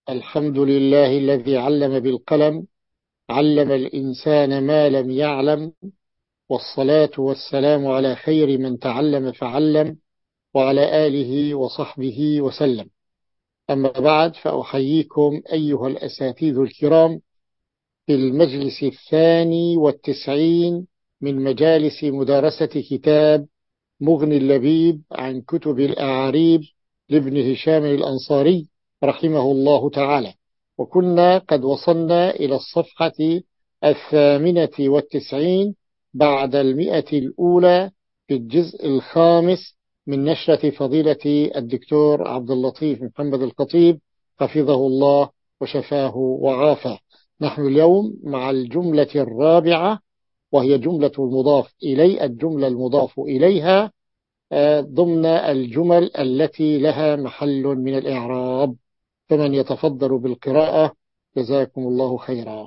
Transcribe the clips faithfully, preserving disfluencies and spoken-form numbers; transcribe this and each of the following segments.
الحمد لله الذي علم بالقلم، علم الإنسان ما لم يعلم، والصلاة والسلام على خير من تعلم فعلم، وعلى آله وصحبه وسلم. أما بعد، فأحييكم أيها الأساتذة الكرام في المجلس الثاني والتسعين من مجالس مدارسة كتاب مغني اللبيب عن كتب الأعاريب لابن هشام الأنصاري رحمه الله تعالى. وكنا قد وصلنا إلى الصفحة الثامنة والتسعين بعد المئة الأولى في الجزء الخامس من نشرة فضيلة الدكتور عبد اللطيف محمد الخطيب حفظه الله وشفاه وعافاه. نحن اليوم مع الجملة الرابعة، وهي جملة المضاف إلي الجملة المضاف إليها ضمن الجمل التي لها محل من الإعراب. فمن يتفضل بالقراءة جزاكم الله خيرا.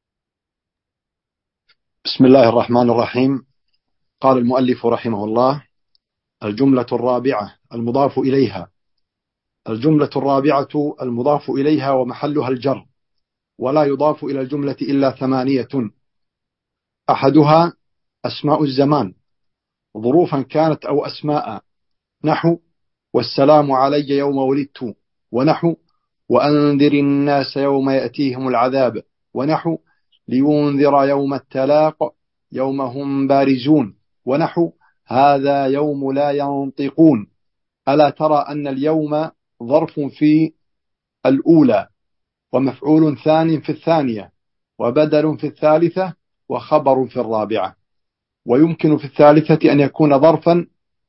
بسم الله الرحمن الرحيم. قال المؤلف رحمه الله: الجملة الرابعة المضاف إليها. الجملة الرابعة المضاف إليها ومحلها الجر، ولا يضاف إلى الجملة إلا ثمانية: أحدها أسماء الزمان، ظروفا كانت أو أسماء، نحو والسلام علي يوم ولدت، ونحو وأنذر الناس يوم يأتيهم العذاب، ونحو لينذر يوم التلاق يوم هم بارزون، ونحو هذا يوم لا ينطقون. ألا ترى أن اليوم ظرف في الأولى، ومفعول ثان في الثانية، وبدل في الثالثة، وخبر في الرابعة. ويمكن في الثالثة أن يكون ظرفا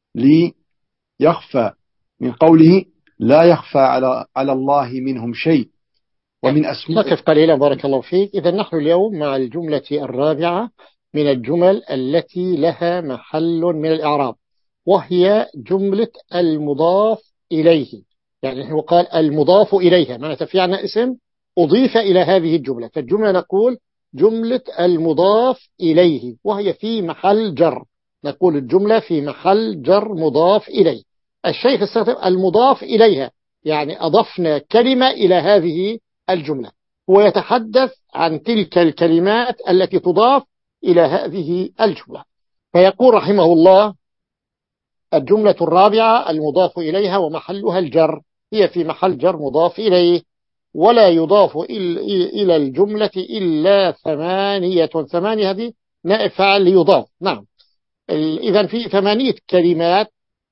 ليخفى من قوله لا يخفى على على الله منهم شيء. ومن أسماء نقف قليلا بارك الله فيك. إذا نحن اليوم مع الجملة الرابعة من الجمل التي لها محل من الإعراب، وهي جملة المضاف إليه. يعني نحن قال المضاف إليها، معنى في عنا اسم أضيف إلى هذه الجملة، فالجملة نقول جملة المضاف إليه، وهي في محل جر. نقول الجملة في محل جر مضاف إليه. الشيخ استخدم المضاف إليها، يعني أضفنا كلمة إلى هذه الجملة. هو يتحدث عن تلك الكلمات التي تضاف إلى هذه الجملة. فيقول رحمه الله: الجملة الرابعة المضاف إليها ومحلها الجر، هي في محل جر مضاف إليه، ولا يضاف إلى الجملة إلا ثمانية. ثمانية هذه نائب فاعل يضاف. نعم، إذن في ثمانية كلمات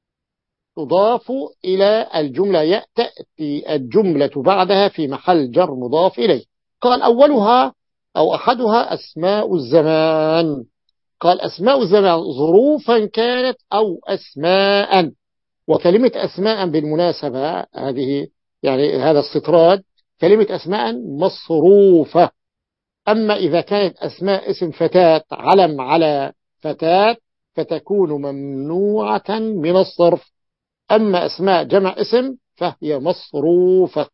تضاف إلى الجملة، يأتي الجملة بعدها في محل جر مضاف إليه. قال أولها أو أحدها أسماء الزمان. قال أسماء الزمان ظروفا كانت أو أسماء. وكلمة أسماء بالمناسبة هذه يعني هذا استطراد، كلمة أسماء مصروفة. أما إذا كانت أسماء اسم فتاة علم على فتاة فتكون ممنوعة من الصرف. أما أسماء جمع اسم فهي مصروفة.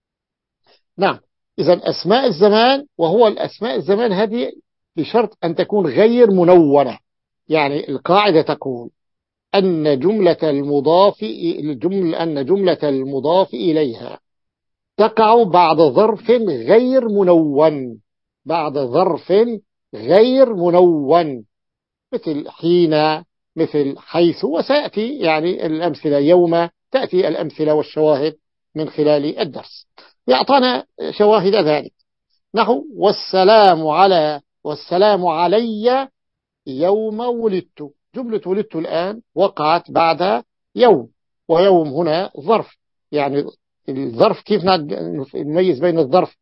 نعم، إذا أسماء الزمان، وهو الأسماء الزمان هذه بشرط أن تكون غير منونة. يعني القاعدة تقول أن جملة المضاف الجملة أن جملة المضاف إليها تقع بعد ظرف غير منون، بعد ظرف غير منون، مثل حين، مثل حيث، وسيأتي يعني الأمثلة يوم، تأتي الأمثلة والشواهد من خلال الدرس. يعطانا شواهد ذلك، نحو والسلام على والسلام علي يوم ولدت. جملة ولدت الآن وقعت بعد يوم، ويوم هنا ظرف. يعني الظرف كيف نميز بين الظرف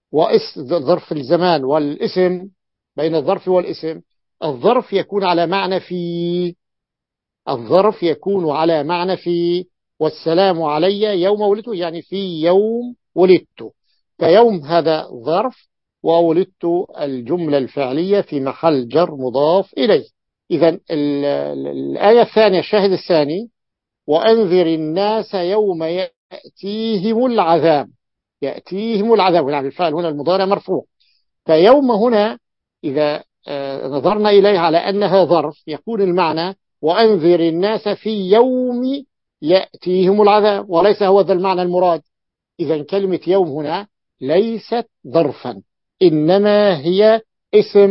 وظرف الزمان والاسم؟ بين الظرف والاسم، الظرف يكون على معنى في، الظرف يكون على معنى في. والسلام علي يوم ولدت يعني في يوم ولدت، فيوم هذا ظرف، وولدت الجملة الفعلية في محل جر مضاف إليه. إذن الآية الثانية، الشاهد الثاني: وأنذر الناس يوم يأتيهم العذاب. يأتيهم العذاب، يعني الفعل هنا المضارع مرفوع. فيوم هنا إذا نظرنا إليه على أنها ظرف، يكون المعنى وأنذر الناس في يوم يأتيهم العذاب، وليس هو ذا المعنى المراد. إذا كلمة يوم هنا ليست ظرفا، إنما هي اسم،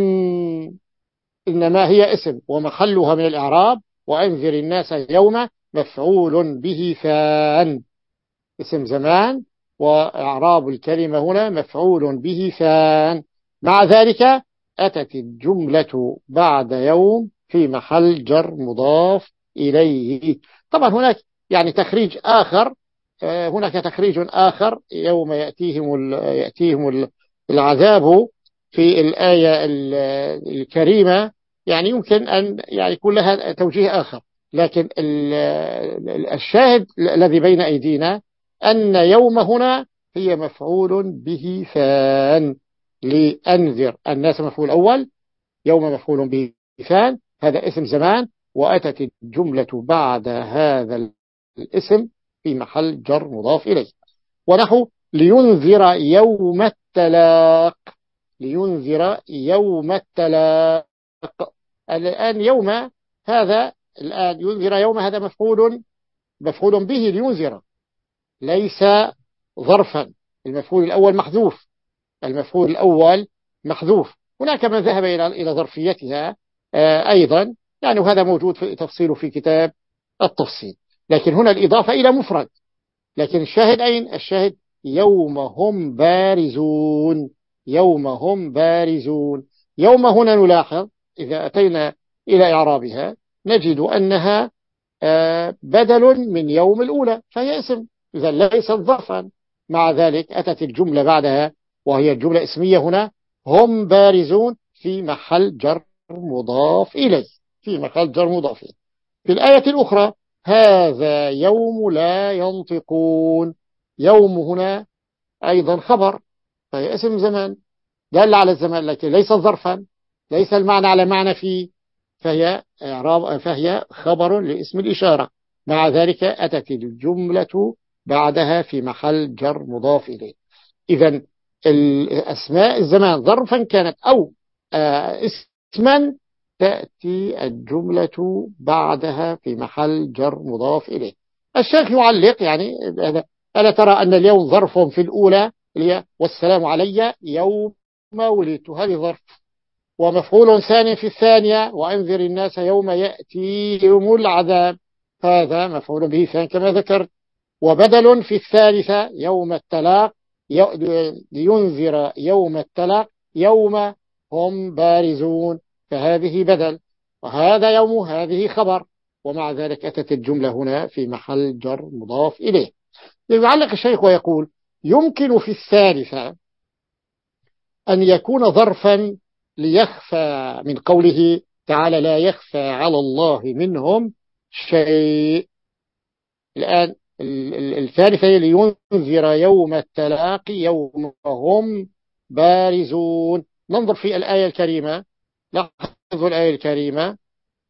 إنما هي اسم ومحلها من الإعراب وأنذر الناس يوم مفعول به فان، اسم زمان وإعراب الكلمة هنا مفعول به فان. مع ذلك أتت الجملة بعد يوم في محل جر مضاف إليه. طبعا هناك يعني تخريج آخر، هناك تخريج آخر يوم يأتيهم يأتيهم العذاب في الآية الكريمة، يعني يمكن أن يعني يكون لها توجيه آخر، لكن الشاهد الذي بين أيدينا أن يوم هنا هي مفعول به فان، لأنذر الناس مفعول أول، يوم مفعول به فان، هذا اسم زمان، وأتت الجملة بعد هذا الاسم في محل جر مضاف إليه. ونحو لينذر يوم التلاق، لينذر يوم التلاق. الآن يوم هذا، الآن ينذر يوم هذا مفعول مفعول به لينذر، ليس ظرفا، المفعول الأول محذوف، المفعول الأول محذوف. هناك من ذهب إلى إلى ظرفيتها أيضا، يعني وهذا موجود في تفصيله في كتاب التفصيل، لكن هنا الإضافة إلى مفرد. لكن الشاهد أين؟ الشاهد يوم هم بارزون، يوم هم بارزون. يوم هنا نلاحظ إذا أتينا إلى إعرابها نجد أنها بدل من يوم الأولى، فهي اسم، إذا ليست ظرفا. مع ذلك أتت الجملة بعدها وهي الجملة اسمية هنا، هم بارزون، في محل جر مضاف إليه، في محل جر مضاف إليه. في الآية الأخرى هذا يوم لا ينطقون، يوم هنا أيضا خبر، فهي اسم زمان دل على الزمان، لكن ليس ظرفا، ليس المعنى على معنى فيه، فهي إعراب، فهي خبر لاسم الإشارة. مع ذلك أتت الجملة بعدها في محل جر مضاف إليه. إذن الأسماء الزمان ظرفا كانت أو اسما تأتي الجملة بعدها في محل جر مضاف إليه. الشيخ يعلق يعني ألا ترى أن اليوم ظرف في الأولى والسلام علي يوم ولدت، هذه ظرف، ومفعول ثاني في الثانية وأنذر الناس يوم يأتيهم العذاب، هذا مفعول به ثاني كما ذكرت. وبدل في الثالثة يوم التلاق، لينذر يوم التلاق يوم هم بارزون، فهذه بدل، وهذا يوم هذه خبر. ومع ذلك أتت الجملة هنا في محل جر مضاف إليه. يعلق الشيخ ويقول يمكن في الثالثة أن يكون ظرفا ليخفى، من قوله تعالى لا يخفى على الله منهم شيء. الآن الثالثة لينذر يوم التلاقي يوم هم بارزون. ننظر في الآية الكريمة، لاحظوا الآية الكريمة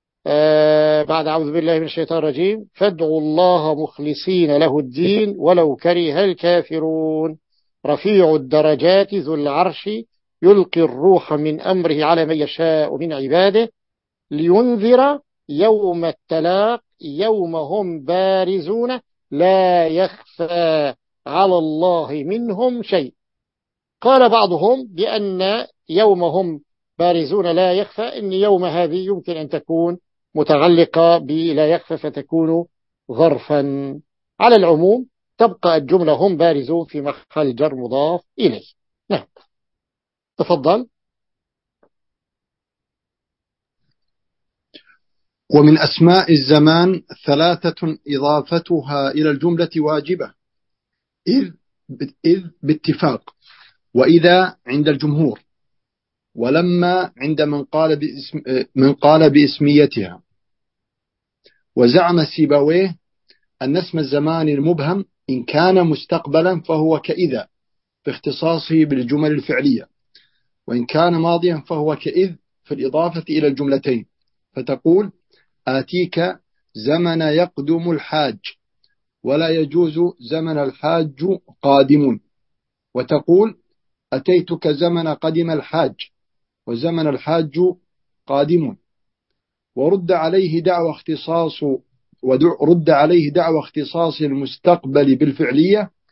آه بعد أعوذ بالله من الشيطان الرجيم فادعوا الله مخلصين له الدين ولو كره الكافرون رفيع الدرجات ذو العرش يلقي الروح من أمره على من يشاء من عباده لينذر يوم التلاق يوم هم بارزون لا يخفى على الله منهم شيء. قال بعضهم بأن يوم هم بارزون لا يخفى إن يوم هذه يمكن أن تكون متعلقة بلا يخفى فتكون ظرفا. على العموم تبقى الجملة هم بارزون في محل جر مضاف إليه. نعم تفضل. ومن أسماء الزمان ثلاثة إضافتها إلى الجملة واجبة، إذ إذ باتفاق، وإذا عند الجمهور، ولما عند من قال باسم من قال باسميتها. وزعم سيبويه أن اسم الزمان المبهم إن كان مستقبلا فهو كإذا في اختصاصه بالجمل الفعلية، وإن كان ماضيا فهو كإذ في الإضافة إلى الجملتين، فتقول آتيك زمن يقدم الحاج، ولا يجوز زمن الحاج قادم، وتقول أتيتك زمن قدم الحاج، وزمن الحاج قادم. ورد عليه دعوى اختصاص ورد عليه دعوى اختصاص المستقبل بالفعلية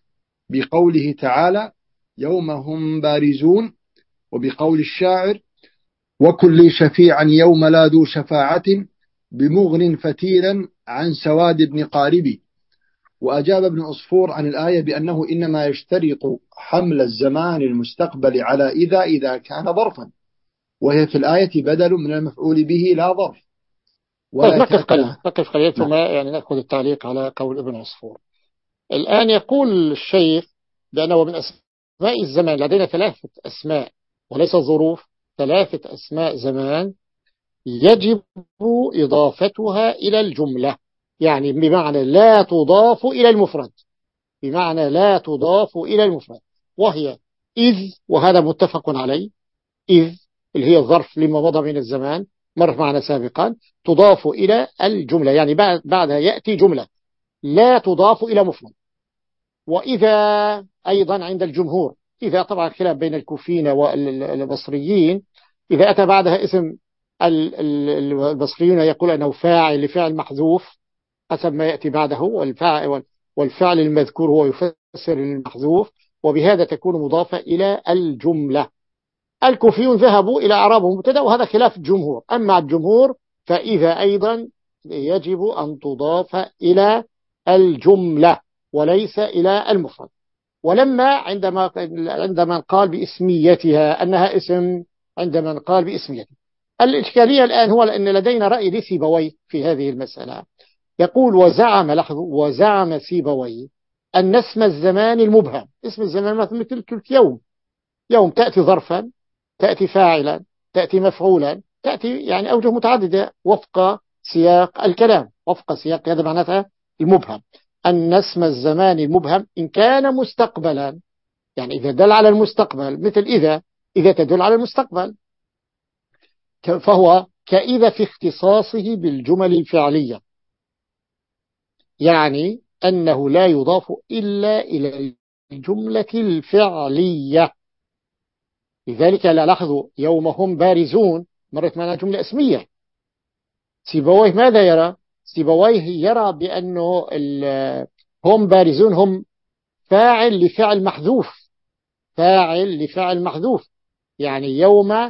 بقوله تعالى يوم هم بارزون، وبقول الشاعر وكل شفيعا يوم لا ذو شفاعة بمغن فتيلا عن سواد بن قارب. وأجاب ابن عصفور عن الآية بأنه إنما يشترط حمل الزمان المستقبل على إذا إذا كان ظرفا، وهي في الآية بدل من المفعول به لا ظرف. طيب ولا نقف قليلا، يتأتى. نقف قليلا ثم نعم. يعني نأخذ التعليق على قول ابن عصفور. الآن يقول الشيخ بأنه من أسماء الزمان لدينا ثلاثة أسماء وليس ظروف، ثلاثة أسماء زمان يجب إضافتها إلى الجملة، يعني بمعنى لا تضاف إلى المفرد، بمعنى لا تضاف إلى المفرد، وهي إذ، وهذا متفق عليه، إذ اللي هي الظرف لما مضى من الزمان مر معنا سابقا تضاف إلى الجملة، يعني بعد بعدها يأتي جملة لا تضاف إلى مفرد. وإذا أيضا عند الجمهور، إذا طبعا خلاف بين الكوفيين والبصريين، إذا أتى بعدها اسم البصريون يقول أنه فاعل لفعل محذوف حسب ما يأتي بعده، والفاعل والفعل المذكور هو يفسر المحذوف، وبهذا تكون مضافة إلى الجملة. الكوفيون ذهبوا إلى إعرابه مبتدأ، وهذا خلاف الجمهور. أما الجمهور فإذا أيضا يجب أن تضاف إلى الجملة وليس إلى المفرد. ولما عندما عندما قال باسميتها أنها اسم، عندما قال باسميتها، الإشكالية الآن هو أن لدينا رأي لسيبويه في هذه المسألة. يقول وزعم لاحظوا وزعم سيبويه أن اسم الزمان المبهم، اسم الزمان مثل يوم، يوم تأتي ظرفا، تأتي فاعلا، تأتي مفعولا، تأتي يعني أوجه متعددة وفق سياق الكلام، وفق سياق، هذا معناتها المبهم. أن اسم الزمان المبهم إن كان مستقبلا، يعني إذا دل على المستقبل، مثل إذا، إذا تدل على المستقبل، فهو كإذا في اختصاصه بالجمل الفعلية، يعني أنه لا يضاف إلا إلى الجملة الفعلية. لذلك لا لاحظوا يوم هم بارزون مرت معنا جملة اسمية. سيبويه ماذا يرى؟ سيبويه يرى بأنه هم بارزون هم فاعل لفعل محذوف، فاعل لفعل محذوف، يعني يوم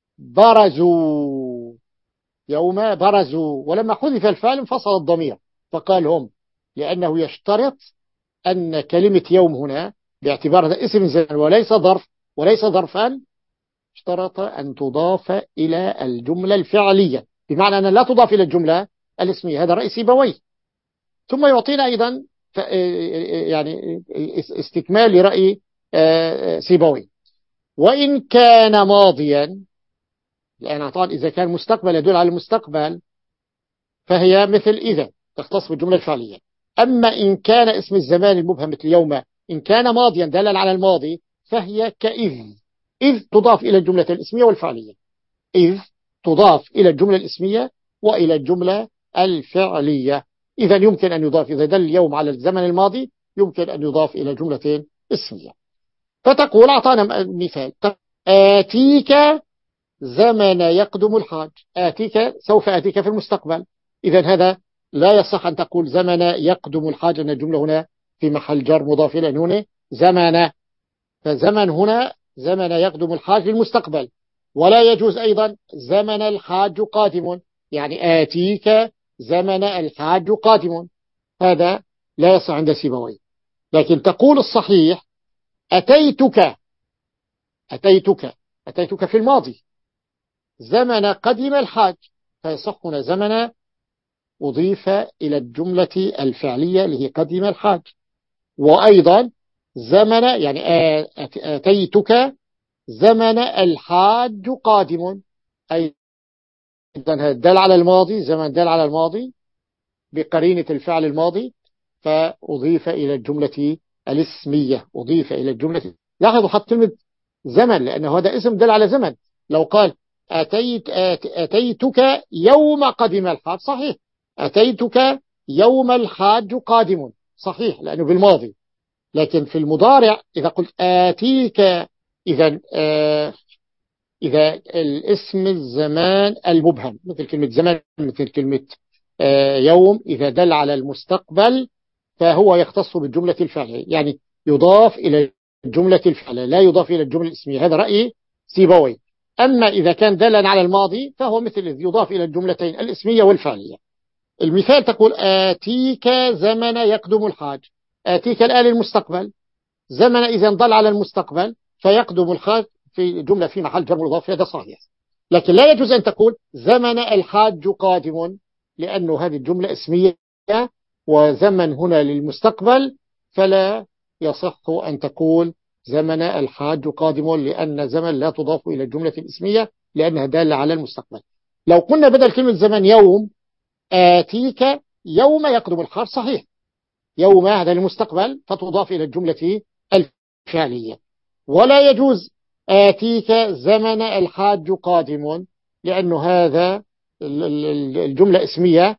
برزوا، يوم برزوا، ولما حذف الفعل انفصل الضمير فقال هم، لأنه يشترط أن كلمة يوم هنا باعتبارها اسم زمان وليس ظرف وليس ظرفا، اشترط أن تضاف إلى الجملة الفعلية، بمعنى أن لا تضاف إلى الجملة الاسمية. هذا رأي سيبويه. ثم يعطينا أيضا يعني استكمال لرأي سيبويه. وإن كان ماضيا، لأن أعطان إذا كان مستقبل يدل على المستقبل فهي مثل إذا تختص بالجملة الفعلية. أما إن كان اسم الزمان المبهم مثل يوم إن كان ماضيا دالا على الماضي فهي كإذ، إذ تضاف إلى الجملة الاسمية والفعلية، إذ تضاف إلى الجملة الاسمية وإلى الجملة الفعلية. إذا يمكن أن يضاف، إذا دل اليوم على الزمن الماضي يمكن أن يضاف إلى جملتين اسمية. فتقول أعطانا مثال، آتيك زمن يقدم الحاج، آتيك سوف آتيك في المستقبل، إذا هذا لا يصح أن تقول زمن يقدم الحاج، أن الجملة هنا في محل جر مضاف إلى هنا زمن، فزمن هنا زمن يقدم الحاج للمستقبل. ولا يجوز أيضا زمن الحاج قادم، يعني آتيك زمن الحاج قادم، هذا لا يصح عند سيبويه. لكن تقول الصحيح أتيتك، أتيتك أتيتك في الماضي زمن قدم الحاج، فيصح هنا زمن أضيف إلى الجملة الفعلية اللي هي قدم الحاج. وأيضا زمن يعني أتيتك زمن الحاج قادم، أيضا دل على الماضي، زمن دل على الماضي بقرينة الفعل الماضي فأضيف إلى الجملة الاسمية، أضيف إلى الجملة. لاحظوا حط كلمة زمن لأنه هذا اسم دل على زمن. لو قال أتيت أتيتك يوم قدم الحاج صحيح، أتيتك يوم الحاج قادم صحيح لأنه بالماضي. لكن في المضارع إذا قلت آتيك، إذا آه إذا الاسم الزمان المبهم مثل كلمة زمان مثل كلمة آه يوم إذا دل على المستقبل فهو يختص بالجملة الفعلية، يعني يضاف إلى الجملة الفعلية لا يضاف إلى الجملة الاسمية. هذا رأي سيبوي. أما إذا كان دالا على الماضي فهو مثل الذي يضاف إلى الجملتين الاسمية والفعلية. المثال تقول آتيك زمن يقدم الحاج. آتيك الآن المستقبل، زمن إذا ضل على المستقبل فيقدم الحاج في جملة في محل جر مضاف، هذا صحيح. لكن لا يجوز أن تقول زمن الحاج قادم، لأنه هذه الجملة اسمية وزمن هنا للمستقبل، فلا يصح أن تقول زمن الحاج قادم، لأن زمن لا تضاف إلى الجملة الاسمية لأنها دالة على المستقبل. لو قلنا بدل كلمة زمن يوم آتيك يوم يقدم الحاج، صحيح، يوم هذا للمستقبل فتضاف إلى الجملة الفعلية. ولا يجوز آتيك زمن الحاج قادم، لأنه هذا الجملة اسمية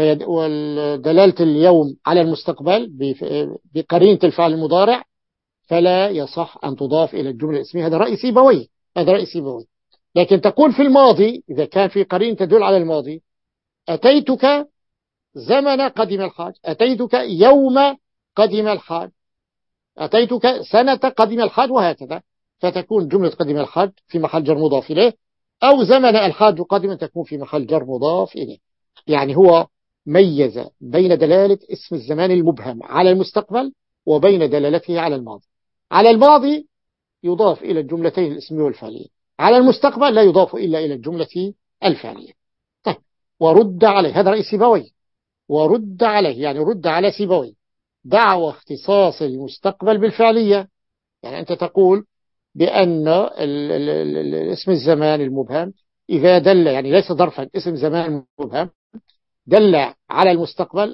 ودلالة اليوم على المستقبل بقرينة الفعل المضارع، فلا يصح أن تضاف إلى الجملة الاسمية. هذا رأي سيبوي، هذا رأي سيبوي. لكن تقول في الماضي إذا كان في قرينة تدل على الماضي أتيتك زمن قدم الحاج، أتيتك يوم قدم الحاج، أتيتك سنة قدم الحاج، وهكذا، فتكون جملة قدم الحاج في محل جر مضاف إليه، أو زمن الحاج قدما تكون في محل جر مضاف إليه. يعني هو ميز بين دلالة اسم الزمان المبهم على المستقبل وبين دلالته على الماضي. على الماضي يضاف إلى الجملتين الاسمية والفعلية، على المستقبل لا يضاف إلا إلى الجملة الفعلية. طيب، ورد عليه، هذا رأي سيبوي، ورد عليه يعني رد على سيبوي دعوى اختصاص المستقبل بالفعلية. يعني أنت تقول بأن ال ال ال اسم الزمان المبهم إذا دل، يعني ليس ظرفا، اسم زمان مبهم دل على المستقبل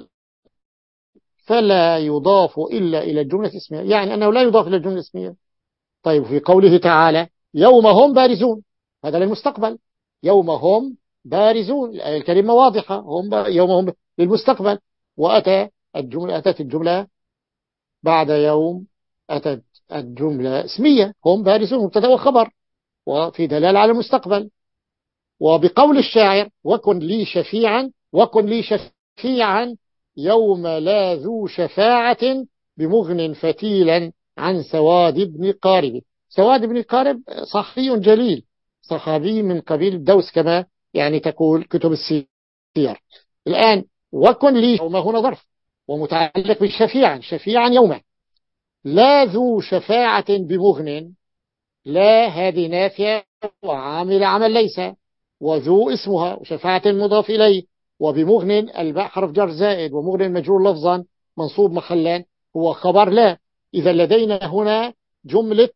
فلا يضاف إلا إلى الجملة الاسمية، يعني أنه لا يضاف إلى الجملة الاسمية. طيب، في قوله تعالى يوم هم بارزون، هذا للمستقبل، يوم هم بارزون، الكلمة واضحة، هم يوم هم للمستقبل، وأتى الجملة أتت الجملة بعد يوم، أتت الجملة اسمية، هم بارزون مبتدا وخبر، وفي دلالة على المستقبل. وبقول الشاعر وكن لي شفيعا، وكن لي شفيعا يوم لا ذو شفاعة بمغن فتيلا عن سواد بن قارب. سواد بن قارب صحفي جليل، صحابي من قبيل الدوس كما يعني تقول كتب السير. الآن وكن لي يوم هنا ظرف ومتعلق بالشفيعا، شفيعا يوم، لا ذو شفاعة بمغن، لا هذه نافية وعامل عمل ليس، وذو اسمها وشفاعة مضاف إليه، وبمغن الباء حرف جر زائد، ومغن مجرور لفظا منصوب محلا هو خبر لا. إذا لدينا هنا جملة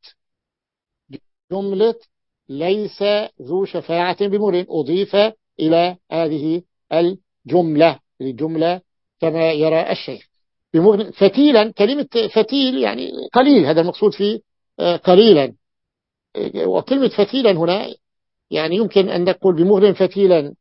جملة ليس ذو شفاعة بمغن أضيف إلى هذه الجملة الجملة كما يرى الشيخ. بمغن فتيلا، كلمة فتيل يعني قليل، هذا المقصود فيه قليلا. وكلمة فتيلا هنا يعني يمكن أن نقول بمغن فتيلا،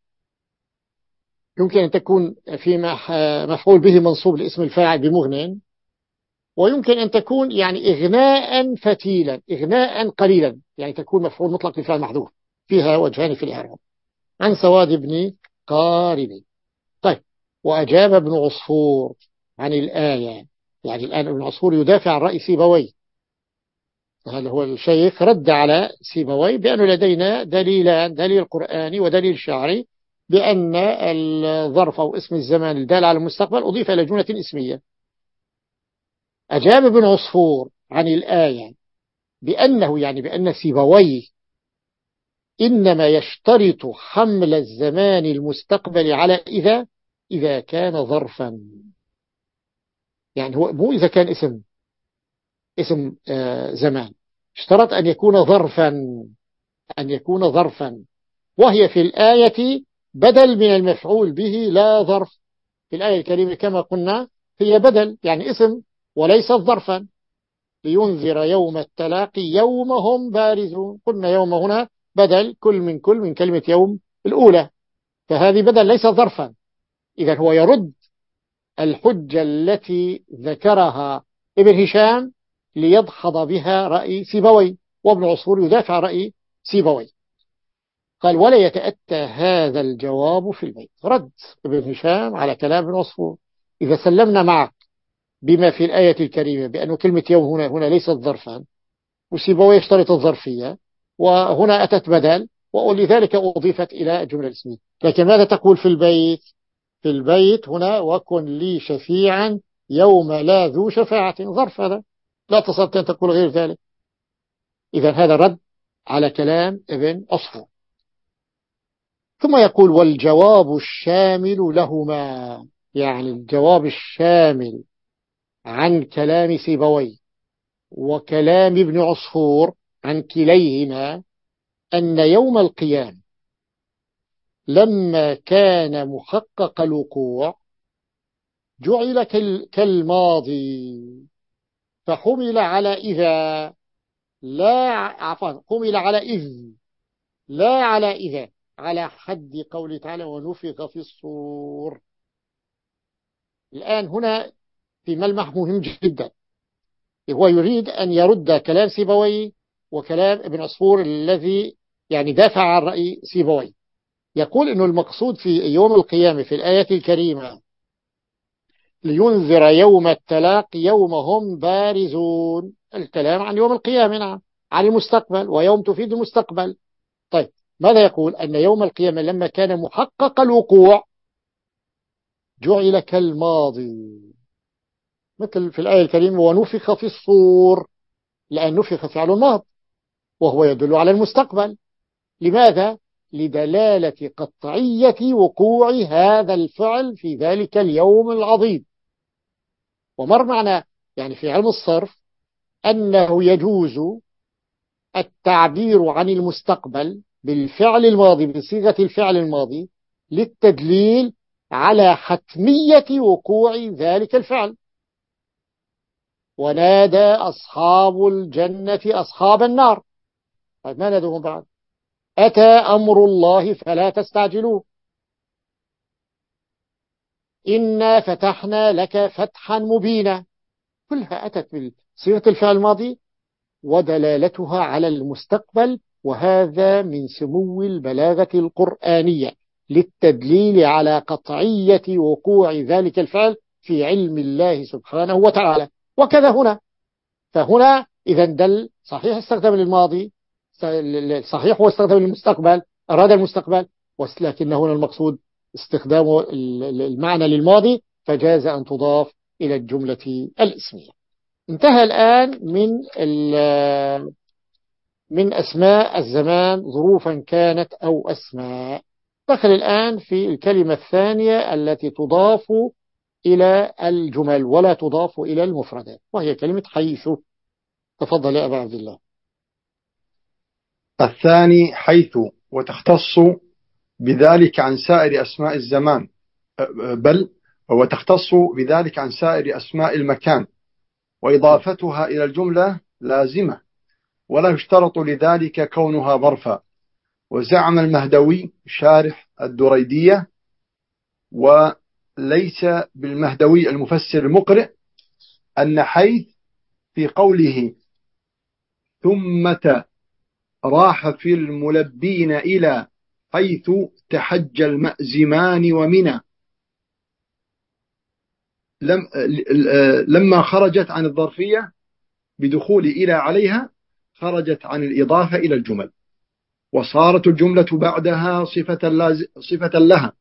يمكن أن تكون في مفعول به منصوب لاسم الفاعل بمغن، ويمكن أن تكون يعني إغناء فتيلا، إغناء قليلا، يعني تكون مفعول مطلق لفعل محذوف، فيها وجهان في الإعراب. عن سواد بن قارب. طيب، وأجاب ابن عصفور عن الآية، يعني الآن ابن عصفور يدافع عن رأي سيبوي، هذا هو الشيخ رد على سيبوي بأنه لدينا دليلان، دليل قرآني ودليل شرعي، بأن الظرف أو اسم الزمان الدال على المستقبل أضيف إلى جملة اسمية. أجاب ابن عصفور عن الآية بأنه يعني بأن سيبوي إنما يشترط حمل الزمان المستقبل على إذا إذا كان ظرفا، يعني هو مو إذا كان اسم اسم آه زمان، اشترط أن يكون ظرفا، أن يكون ظرفا، وهي في الآية بدل من المفعول به لا ظرف. في الآية الكريمة كما قلنا هي بدل، يعني اسم وليست ظرفا. لينذر يوم التلاقي يوم هم بارزون، قلنا يوم هنا بدل كل من كل من كلمة يوم الأولى، فهذه بدل ليس ظرفا. إذا هو يرد الحجة التي ذكرها ابن هشام ليدحض بها رأي سيبوي، وابن عصفور يدافع رأي سيبوي. قال ولا يتأتى هذا الجواب في البيت، رد ابن هشام على كلام ابن عصفور. إذا سلمنا معك بما في الآية الكريمة، بأن كلمة يوم هنا هنا ليست ظرفا، وسيبويه يشترط الظرفية، وهنا أتت بدل، ولذلك أضيفت إلى الجملة الاسمية. لكن ماذا تقول في البيت؟ في البيت هنا وكن لي شفيعا يوم لا ذو شفاعة، ظرف هذا، لا تستطيع أن تقول غير ذلك. إذا هذا رد على كلام ابن عصفور. ثم يقول والجواب الشامل لهما، يعني الجواب الشامل عن كلام سيبويه وكلام ابن عصفور عن كليهما، أن يوم القيامة لما كان محقق الوقوع جعل كالماضي، فحمل على إذا، لا عفوا حمل على إذ لا على إذا، على حد قوله تعالى ونفخ في الصور. الآن هنا في ملمح مهم جدا، هو يريد أن يرد كلام سيبويه وكلام ابن عصفور الذي يعني دافع عن رأي سيبويه. يقول إنه المقصود في يوم القيامة في الآية الكريمة لينذر يوم التلاق يوم هم بارزون، الكلام عن يوم القيامة، نعم، عن المستقبل، ويوم تفيد المستقبل. طيب ماذا يقول؟ أن يوم القيامة لما كان محقق الوقوع جعل كالماضي، مثل في الآية الكريمة ونفخ في الصور، لأن نفخ فعل الماضي وهو يدل على المستقبل. لماذا؟ لدلالة قطعية وقوع هذا الفعل في ذلك اليوم العظيم. ومر معنا يعني في علم الصرف أنه يجوز التعبير عن المستقبل بالفعل الماضي بصيغة الفعل الماضي للتدليل على حتمية وقوع ذلك الفعل. ونادى أصحاب الجنة أصحاب النار، طيب ما نادوهم بعد؟ أتى أمر الله فلا تستعجلوه، إنا فتحنا لك فتحا مبينا، كلها أتت بصيغة الفعل الماضي ودلالتها على المستقبل. وهذا من سمو البلاغة القرآنية للتدليل على قطعية وقوع ذلك الفعل في علم الله سبحانه وتعالى. وكذا هنا، فهنا إذا دل صحيح استخدم للماضي، صحيح هو استخدم للمستقبل، أراد المستقبل، ولكن هنا المقصود استخدام المعنى للماضي، فجاز أن تضاف إلى الجملة الاسمية. انتهى الآن من من أسماء الزمان ظروفا كانت أو أسماء. دخل الآن في الكلمة الثانية التي تضاف إلى الجمل ولا تضاف إلى المفردات، وهي كلمة حيث. تفضل يا أبا عبد الله. الثاني حيث، وتختص بذلك عن سائر أسماء الزمان، بل وتختص بذلك عن سائر أسماء المكان، وإضافتها إلى الجملة لازمة ولا يشترط لذلك كونها ظرفا. وزعم المهدوي شارح الدريدية، وليس بالمهدوي المفسر المقرئ، أن حيث في قوله ثمة راح في الملبين إلى حيث تحج المأزمان ومنى، لم لما خرجت عن الظرفية بدخول إلى عليها خرجت عن الإضافة إلى الجمل، وصارت الجملة بعدها صفة, لاز... صفة لها،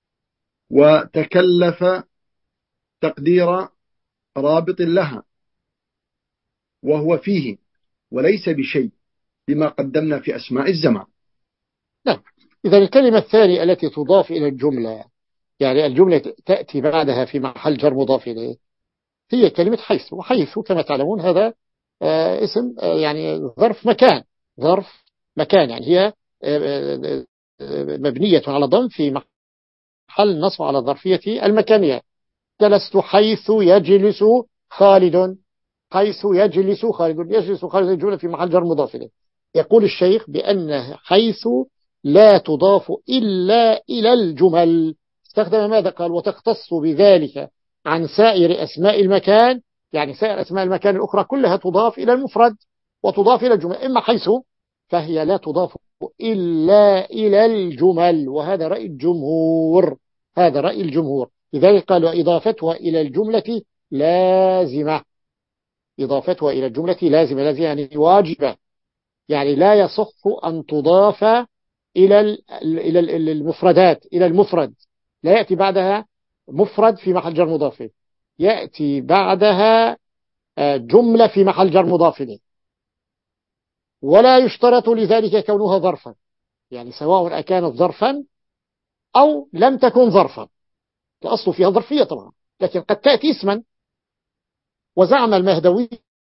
وتكلف تقدير رابط لها وهو فيه وليس بشيء لما قدمنا في أسماء الزمان. نعم. إذا الكلمة الثانية التي تضاف إلى الجملة، يعني الجملة تأتي بعدها في محل جر مضاف إليه، هي كلمة حيث. وحيث كما تعلمون هذا آه اسم آه يعني ظرف مكان، ظرف مكان، يعني هي آه آه مبنية على ضم في محل نصب على الظرفية المكانية. جلست حيث يجلس خالد، حيث يجلس خالد، يجلس خالد الجملة في محل جر مضاف إليه. يقول الشيخ بأن حيث لا تضاف إلا إلى الجمل. استخدم ماذا؟ قال وتختص بذلك عن سائر أسماء المكان، يعني سائر أسماء المكان الأخرى كلها تضاف إلى المفرد وتضاف إلى الجمل. إما حيث فهي لا تضاف إلا إلى الجمل، وهذا رأي الجمهور، هذا رأي الجمهور. لذلك قالوا إضافتها إلى الجملة لازمة، إضافتها إلى الجملة لازمة، لازمة يعني واجبة، يعني لا يصح أن تضاف إلى إلى المفردات، إلى المفرد، لا يأتي بعدها مفرد في محل جر مضاف، يأتي بعدها جملة في محل جر مضاف إليه، ولا يشترط لذلك كونها ظرفا، يعني سواء أكانت ظرفا أو لم تكن ظرفا، الأصل فيها ظرفية طبعا، لكن قد تأتي اسما. وزعم المهدوي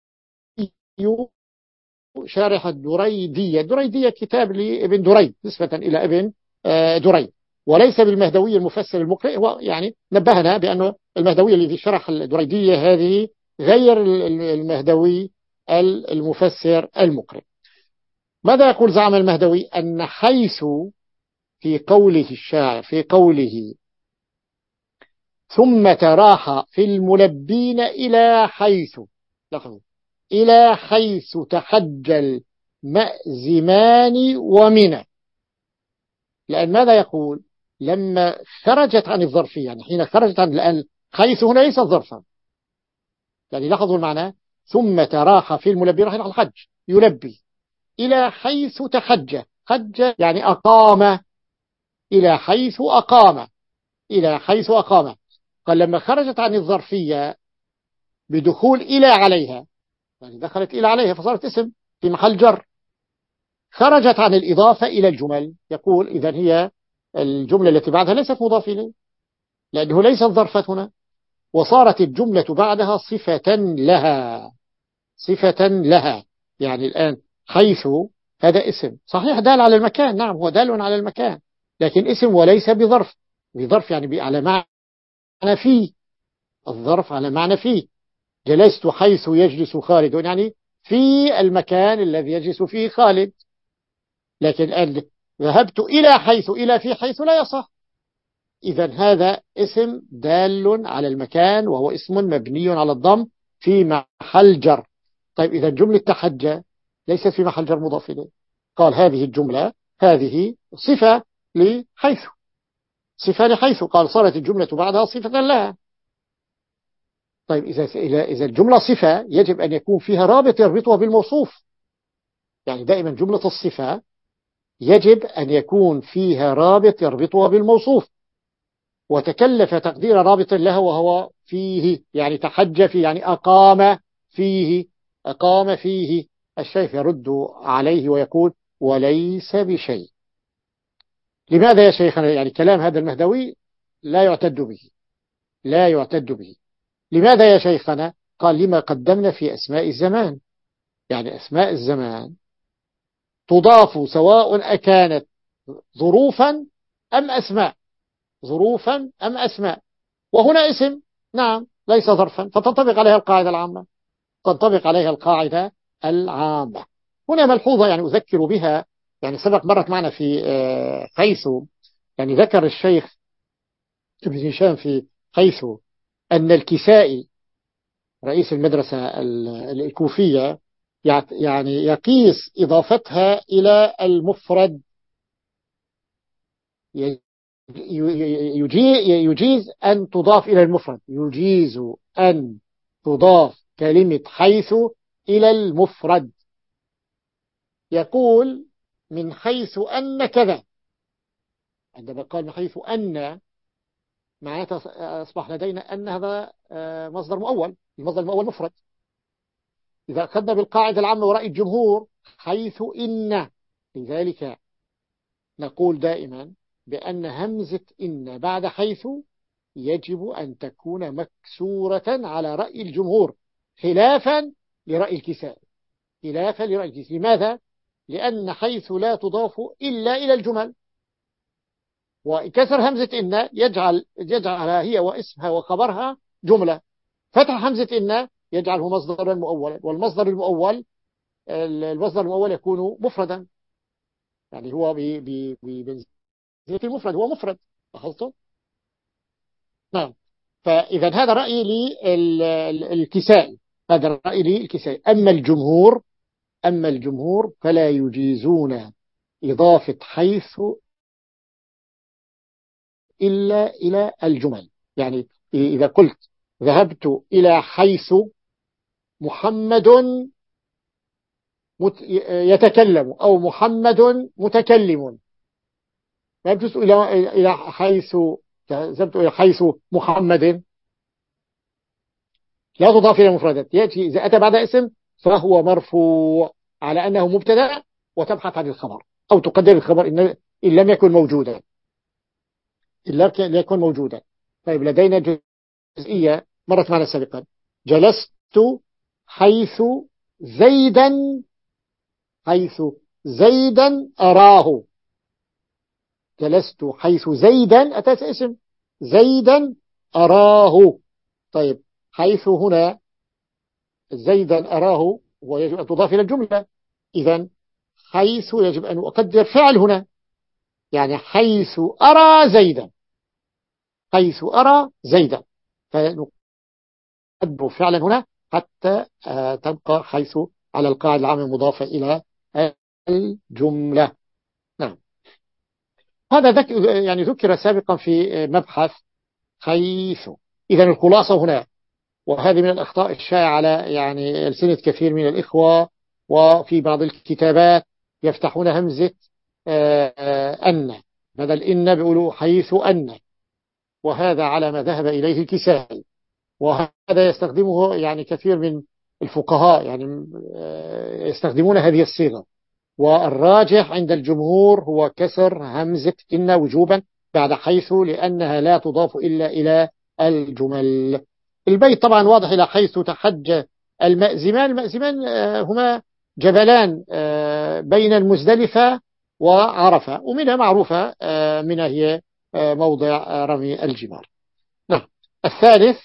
شارح الدريدية، الدريدية كتاب لابن دريد نسبة إلى ابن دريد، وليس بالمهدوي المفسر المقرئ، هو يعني نبهنا بأنه المهدوي الذي شرح الدريدية هذه غير المهدوي المفسر المقرئ. ماذا يقول زعم المهدوي؟ أن حيث في قوله الشاعر في قوله ثم تراح في الملبين إلى حيث، لحظة، إلى حيث تحجل مأزمان ومنى، لأن ماذا يقول؟ لما خرجت عن الظرفية، يعني حين خرجت عن، لأن حيث هنا ليست ظرفا، يعني لاحظوا المعنى، ثم تراح في الملبين راح على الحج يلبي، إلى حيث تحج، حج يعني أقام، إلى حيث أقام، إلى حيث أقام. قال لما خرجت عن الظرفية بدخول إلى عليها، يعني دخلت إلى عليها فصارت اسم في محل جر، خرجت عن الإضافة إلى الجمل، يقول إذن هي الجملة التي بعدها ليست مضاف إليه لأنه ليست ظرفة هنا، وصارت الجملة بعدها صفة لها، صفة لها. يعني الآن حيث هذا اسم صحيح دال على المكان، نعم هو دال على المكان، لكن اسم وليس بظرف، بظرف يعني على معنى فيه، الظرف على معنى فيه. جلست حيث يجلس خالد، يعني في المكان الذي يجلس فيه خالد، لكن الآن ذهبت إلى حيث، إلى في حيث لا يصح، إذا هذا اسم دال على المكان وهو اسم مبني على الضم في محل جر. طيب إذا جملة تحجى ليست في محل جر مضاف إليه، قال هذه الجملة هذه صفة لحيث، صفة لحيث، قال صارت الجملة بعدها صفة لها. طيب إذا إذا الجملة صفة يجب أن يكون فيها رابط يربطها بالموصوف، يعني دائما جملة الصفة يجب أن يكون فيها رابط يربطها بالموصوف، وتكلف تقدير رابط لها وهو فيه، يعني تحج فيه يعني أقام فيه، أقام فيه. الشيخ يرد عليه ويقول وليس بشيء. لماذا يا شيخنا؟ يعني كلام هذا المهدوي لا يعتد به، لا يعتد به. لماذا يا شيخنا؟ قال لما قدمنا في أسماء الزمان، يعني أسماء الزمان تضاف سواء أكانت ظروفا أم أسماء، ظروفا أم أسماء، وهنا اسم نعم ليس ظرفا، فتنطبق عليها القاعدة العامة، تنطبق عليها القاعدة العامة. هنا ملحوظة يعني أذكر بها، يعني سبق مرت معنا في حيث، يعني ذكر الشيخ ابن هشام في حيث أن الكسائي رئيس المدرسة الكوفية يعني يقيس إضافتها إلى المفرد، يجيز أن تضاف إلى المفرد، يجيز أن تضاف كلمة حيث إلى المفرد. يقول من حيث أن كذا، عندما قال من حيث أن معناته أصبح لدينا أن هذا مصدر مؤول، المصدر المؤول مفرد. إذا أخذنا بالقاعدة العامة ورأي الجمهور حيث إن، لذلك نقول دائما بأن همزة إن بعد حيث يجب أن تكون مكسورة على رأي الجمهور، خلافا لرأي الكسائي، خلافا لرأي الكسائي. لماذا؟ لأن حيث لا تضاف إلا إلى الجمل، وكسر همزة إن يجعل يجعلها هي واسمها وخبرها جملة، فتح همزة إن يجعله مصدرا مؤولا، والمصدر المؤول المصدر المؤول يكون مفردا، يعني هو بمنزلة المفرد، هو مفرد، لاحظتم؟ نعم. فإذا هذا رأيي للكسائي، هذا رأيي للكسائي. أما الجمهور أما الجمهور فلا يجيزون إضافة حيث إلا إلى الجمل، يعني إذا قلت ذهبت إلى حيث محمد يتكلم أو محمد متكلم. ذهبت إلى إلى حيث ذهبت إلى حيث محمد لا تضاف إلى المفردات، يأتي إذا أتى بعد اسم فهو مرفوع على أنه مبتدأ، وتبحث عن الخبر أو تقدر الخبر إن إن لم يكن موجودا، إن لم يكن موجودا. طيب لدينا جزئية مرت معنا سابقا، جلست حيث زيدا حيث زيدا أراه. جلست حيث زيدا أتت اسم زيدا أراه. طيب حيث هنا زيدا أراه ويجب أن تضاف إلى الجملة، إذن حيث يجب أن أقدر فعل هنا، يعني حيث أرى زيدا، حيث أرى زيدا، فنقدر فعلا هنا حتى تبقى حيث على القاعدة العامة المضافة إلى الجملة. نعم، هذا ذك يعني ذكر سابقا في مبحث حيث. إذن الخلاصة هنا، وهذه من الأخطاء الشائعة على يعني ألسنة كثير من الإخوة، وفي بعض الكتابات يفتحون همزة أن بدل إن بيقولوا حيث أن، وهذا على ما ذهب إليه الكسائي، وهذا يستخدمه يعني كثير من الفقهاء، يعني يستخدمون هذه الصيغة، والراجح عند الجمهور هو كسر همزة إن وجوبا بعد حيث، لأنها لا تضاف إلا إلى الجمل. البيت طبعا واضح إلى حيث تحج المأزمان. المأزمان هما جبلان بين المزدلفة وعرفة، ومنها معروفة منها هي موضع رمي الجمار. نعم. الثالث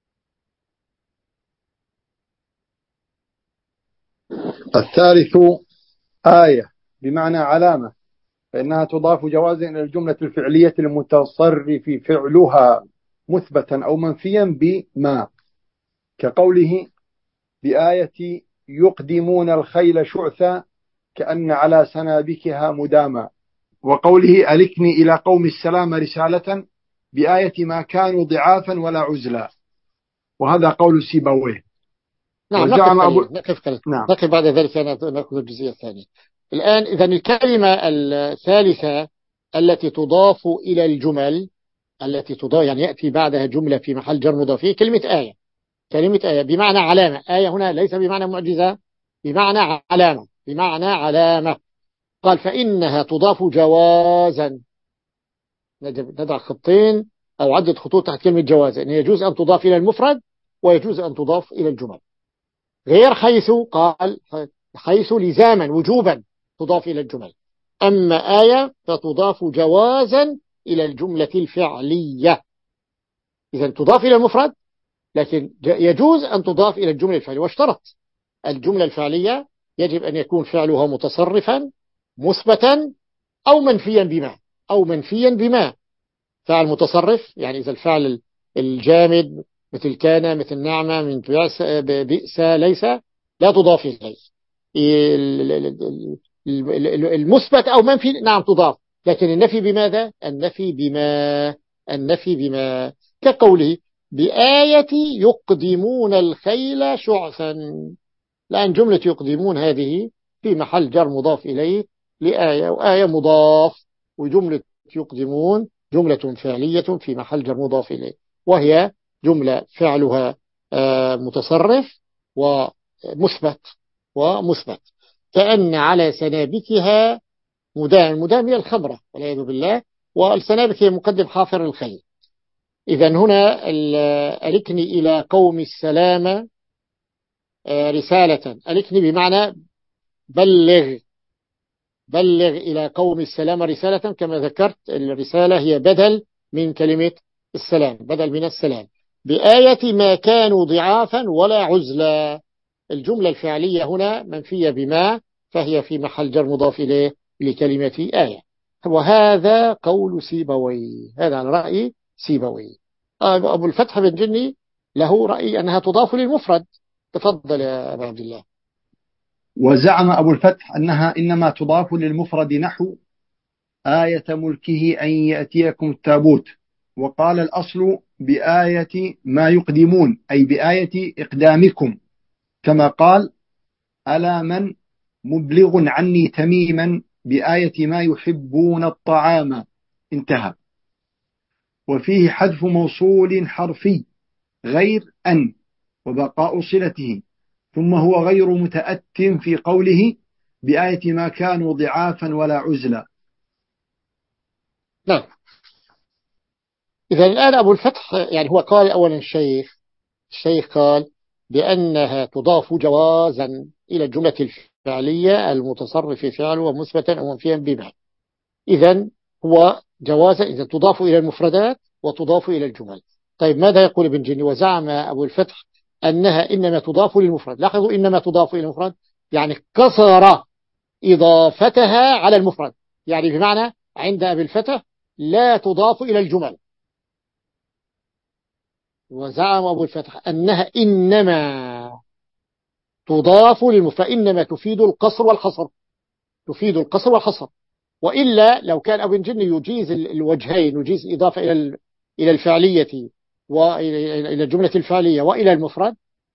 الثالث آية بمعنى علامة، فإنها تضاف جوازا إلى الجملة الفعلية المتصرف فعلها مثبتا أو منفيا بما، كقوله بآية يقدمون الخيل شعثا كأن على سنابكها مداما، وقوله ألكني إلى قوم السلام رسالة بآية ما كانوا ضعافا ولا عزلا، وهذا قول سيبويه. نعم، نقف أبو... نقف نعم. نقف بعد ذلك نأخذ الجزئية الثانية الآن. إذا الكلمة الثالثة التي تضاف إلى الجمل، التي تضاف يعني يأتي بعدها جملة في محل جر مضاف، كلمة آية. كلمة آية بمعنى علامة. آية هنا ليس بمعنى معجزة، بمعنى علامة، بمعنى علامة. قال فإنها تضاف جوازا، نضع خطين أو عدة خطوط تحت كلمة جوازا، إن يجوز أن تضاف إلى المفرد ويجوز أن تضاف إلى الجمل، غير حيث قال حيث لزاما وجوبا تضاف إلى الجمل. أما آية فتضاف جوازا إلى الجملة الفعلية. إذا تضاف إلى المفرد، لكن يجوز أن تضاف إلى الجملة الفعلية. واشترط الجملة الفعلية يجب أن يكون فعلها متصرفا مثبتا أو منفيا بما، أو منفيا بما. فعل متصرف يعني إذا الفعل الجامد مثل كان، مثل نعمة، من بئس، ليس، لا تضاف إليه. المثبت أو منفي نعم تضاف، لكن النفي بماذا؟ النفي بما، النفي بما، كقوله بآية يقدمون الخيل شعثا. لأن جملة يقدمون هذه في محل جر مضاف إليه لآية، وآية مضاف، وجملة يقدمون جملة فعلية في محل جر مضاف إليه، وهي جملة فعلها متصرف ومثبت ومثبت. كأن على سنابكها مدام. المدام هي الخمرة والعياذ بالله، والسنابك هي مقدم حافر الخيل. إذا هنا ألكني إلى قوم السلام رسالة. ألكني بمعنى بلغ، بلغ إلى قوم السلام رسالة. كما ذكرت الرسالة هي بدل من كلمة السلام، بدل من السلام. بآية ما كانوا ضعافا ولا عزلا. الجملة الفعلية هنا منفية بما، فهي في محل جر مضاف إليه لكلمة آية. وهذا قول سيبوي، هذا عن رأي سيبوي. أبو الفتح بن جني له رأي أنها تضاف للمفرد. تفضل يا أبا عبد الله. وزعم أبو الفتح أنها إنما تضاف للمفرد، نحو آية ملكه أن يأتيكم التابوت. وقال الأصل بآية ما يقدمون، أي بآية إقدامكم، كما قال: ألا من مبلغ عني تميما بآية ما يحبون الطعام. انتهى. وفيه حذف موصول حرفي غير أن وبقاء صلته، ثم هو غير متأت في قوله بآية ما كانوا ضعافا ولا عزلا. نعم. إذا الآن أبو الفتح يعني هو قال أولا الشيخ الشيخ قال بأنها تضاف جوازا إلى الجملة الفعلية المتصرف فعله ومثبتا أو منفيا بما. إذا هو جوازا إذا تضاف إلى المفردات وتضاف إلى الجمل. طيب ماذا يقول ابن جني؟ وزعم أبو الفتح أنها إنما تضاف للمفرد. لاحظوا إنما تضاف إلى المفرد، يعني قصر إضافتها على المفرد، يعني بمعنى عند أبي الفتح لا تضاف إلى الجمل. وزعم أبو الفتح أنها إنما تضاف للمفرد، إنما تفيد القصر والحصر، تفيد القصر والحصر. وإلا لو كان ابن جني يجيز الوجهين، يجيز الإضافة إلى إلى الفعلية وإلى الجملة الفعلية وإلى المفرد،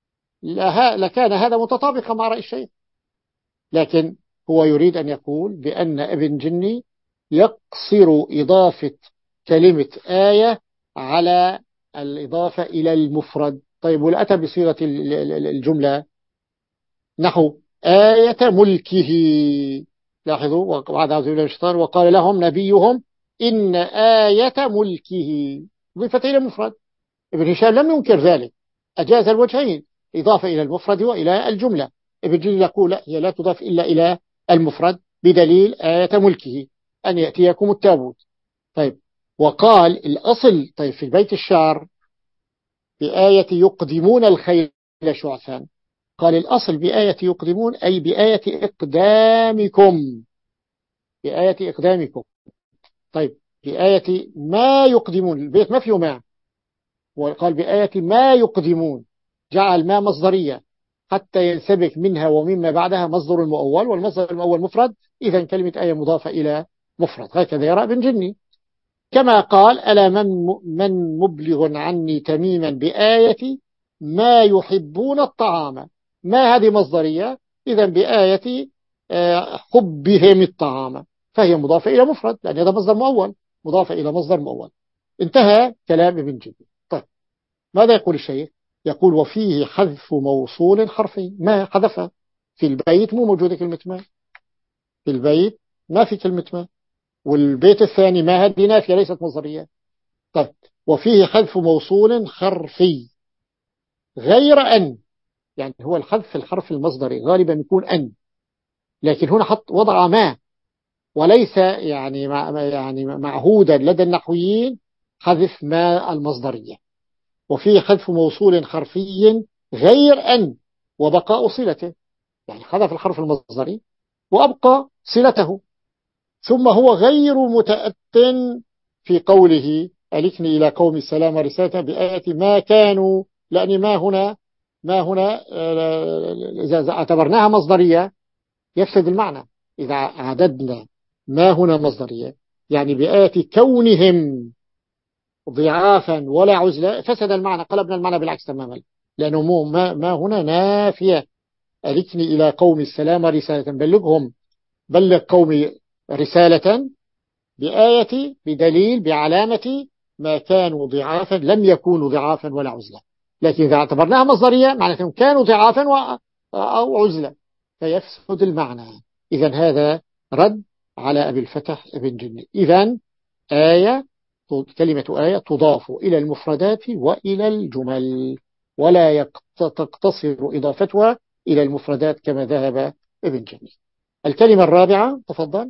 لكان هذا متطابقا مع رأي الشيخ. لكن هو يريد أن يقول بأن ابن جني يقصر إضافة كلمة آية على الإضافة إلى المفرد. طيب والأتى بصيغة الجملة نحو آية ملكه. لاحظوا وبعد أعوذ بالله من الشيطان وقال لهم نبيهم إن آية ملكه ضيفت إلى المفرد. ابن هشام لم ينكر ذلك، أجاز الوجهين، إضافة إلى المفرد وإلى الجملة. ابن جرير يقول لا، هي لا تضاف إلا إلى المفرد بدليل آية ملكه أن يأتيكم التابوت. طيب وقال الأصل طيب في البيت الشعر بآية يقدمون الخيل شعثا، قال الأصل بآية يقدمون أي بآية إقدامكم، بآية إقدامكم. طيب بآية ما يقدمون، البيت ما فيه ما، وقال بآية ما يقدمون، جعل ما مصدرية حتى ينسبك منها ومما بعدها مصدر المؤول، والمصدر المؤول مفرد، إذا كلمة آية مضافة إلى مفرد. هكذا يرى ابن جني. كما قال ألا من من مبلغ عني تميما بآية ما يحبون الطعام، ما هذه مصدرية، إذا بآية حبهم الطعام، فهي مضافة إلى مفرد لأن هذا مصدر مؤول، مضافة إلى مصدر مؤول. انتهى كلام ابن جني. طيب ماذا يقول الشيخ؟ يقول وفيه حذف موصول حرفي. ما حذفها في البيت؟ مو موجودة كلمة ما في البيت، ما في كلمة ما. والبيت الثاني ما هذه نافية ليست مصدرية. طيب وفيه حذف موصول حرفي غير أن، يعني هو الحذف في الحرف المصدري غالبا يكون أن، لكن هنا حط وضع ما، وليس يعني مع يعني معهودا لدى النحويين حذف ما المصدرية. وفيه حذف موصول حرفي غير أن وبقاء صلته، يعني حذف الحرف المصدري وأبقى صلته. ثم هو غير متأت في قوله ألكني إلى قوم السلام رسالة بآية ما كانوا، لأن ما هنا ما هنا إذا اعتبرناها مصدرية يفسد المعنى. إذا عددنا ما هنا مصدرية يعني بآية كونهم ضعافا ولا عزلة، فسد المعنى، قلبنا المعنى بالعكس تماما، لأنه ما, ما هنا نافية. ألكني إلى قوم السلام رسالة، بلغهم، بلغ قومي رسالة بآية بدليل بعلامة ما كانوا ضعافا، لم يكونوا ضعافا ولا عزلة. لكن إذا اعتبرناها مصدرية معناته كانوا ضعافا أو عزلة فيفسد المعنى. إذن هذا رد على أبي الفتح ابن جني. إذن آية، كلمة آية تضاف إلى المفردات وإلى الجمل، ولا تقتصر إضافتها إلى المفردات كما ذهب ابن جني. الكلمة الرابعة تفضل.